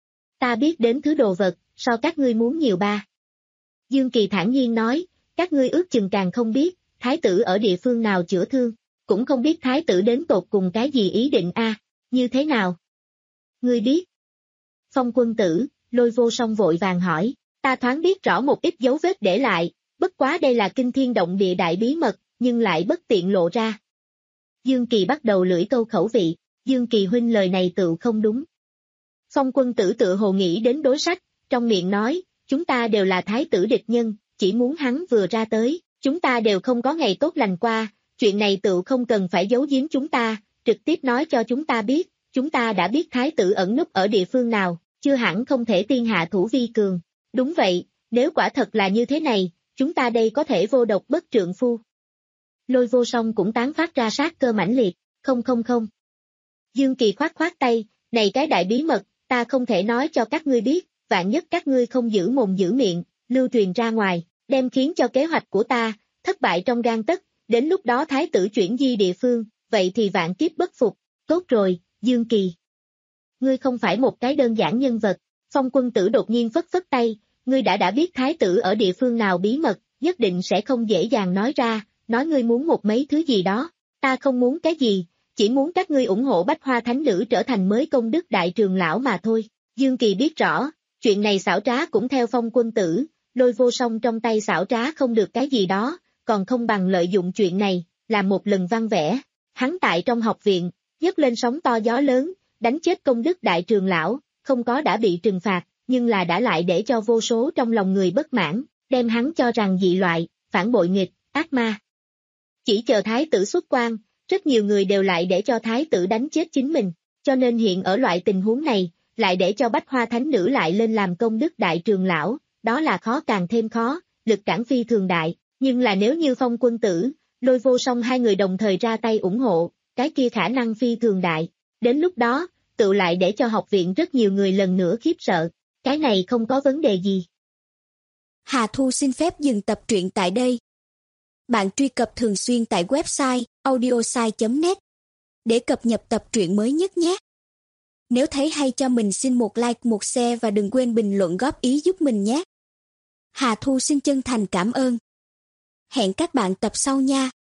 Ta biết đến thứ đồ vật, so các ngươi muốn nhiều ba. Dương Kỳ thản nhiên nói, các ngươi ước chừng càng không biết, thái tử ở địa phương nào chữa thương, cũng không biết thái tử đến tột cùng cái gì ý định a, như thế nào? Ngươi biết? Phong Quân Tử, Lôi Vô Song vội vàng hỏi, ta thoáng biết rõ một ít dấu vết để lại, bất quá đây là kinh thiên động địa đại bí mật, nhưng lại bất tiện lộ ra. Dương Kỳ bắt đầu lưỡi câu khẩu vị, Dương Kỳ huynh lời này tự không đúng. Phong Quân Tử tự hồ nghĩ đến đối sách, trong miệng nói, chúng ta đều là thái tử địch nhân, chỉ muốn hắn vừa ra tới, chúng ta đều không có ngày tốt lành qua, chuyện này tự không cần phải giấu giếm chúng ta, trực tiếp nói cho chúng ta biết, chúng ta đã biết thái tử ẩn núp ở địa phương nào, chưa hẳn không thể tiên hạ thủ vi cường. Đúng vậy, nếu quả thật là như thế này, chúng ta đây có thể vô độc bất trượng phu. Lôi Vô Song cũng tán phát ra sát cơ mãnh liệt, không không không. Dương Kỳ khoát khoát tay, này cái đại bí mật, ta không thể nói cho các ngươi biết, vạn nhất các ngươi không giữ mồm giữ miệng, lưu truyền ra ngoài, đem khiến cho kế hoạch của ta, thất bại trong gang tấc, đến lúc đó thái tử chuyển di địa phương, vậy thì vạn kiếp bất phục. Tốt rồi, Dương Kỳ. Ngươi không phải một cái đơn giản nhân vật. Phong Quân Tử đột nhiên phất phất tay, ngươi đã đã biết thái tử ở địa phương nào bí mật, nhất định sẽ không dễ dàng nói ra, nói ngươi muốn một mấy thứ gì đó, ta không muốn cái gì, chỉ muốn các ngươi ủng hộ Bách Hoa Thánh Nữ trở thành mới công đức đại trường lão mà thôi. Dương Kỳ biết rõ, chuyện này xảo trá cũng theo Phong Quân Tử, Lôi Vô Song trong tay xảo trá không được cái gì đó, còn không bằng lợi dụng chuyện này, làm một lần văn vẽ. Hắn tại trong học viện, nhấc lên sóng to gió lớn, đánh chết công đức đại trường lão, không có đã bị trừng phạt, nhưng là đã lại để cho vô số trong lòng người bất mãn, đem hắn cho rằng dị loại, phản bội nghịch, ác ma. Chỉ chờ thái tử xuất quan, rất nhiều người đều lại để cho thái tử đánh chết chính mình, cho nên hiện ở loại tình huống này, lại để cho Bách Hoa Thánh Nữ lại lên làm công đức đại trường lão, đó là khó càng thêm khó, lực cản phi thường đại, nhưng là nếu như Phong Quân Tử, Lôi Vô Song hai người đồng thời ra tay ủng hộ, cái kia khả năng phi thường đại. Đến lúc đó, tự lại để cho học viện rất nhiều người lần nữa khiếp sợ. Cái này không có vấn đề gì. Hà Thu xin phép dừng tập truyện tại đây. Bạn truy cập thường xuyên tại website audiosai chấm net để cập nhật tập truyện mới nhất nhé. Nếu thấy hay cho mình xin một like, một share và đừng quên bình luận góp ý giúp mình nhé. Hà Thu xin chân thành cảm ơn. Hẹn các bạn tập sau nha.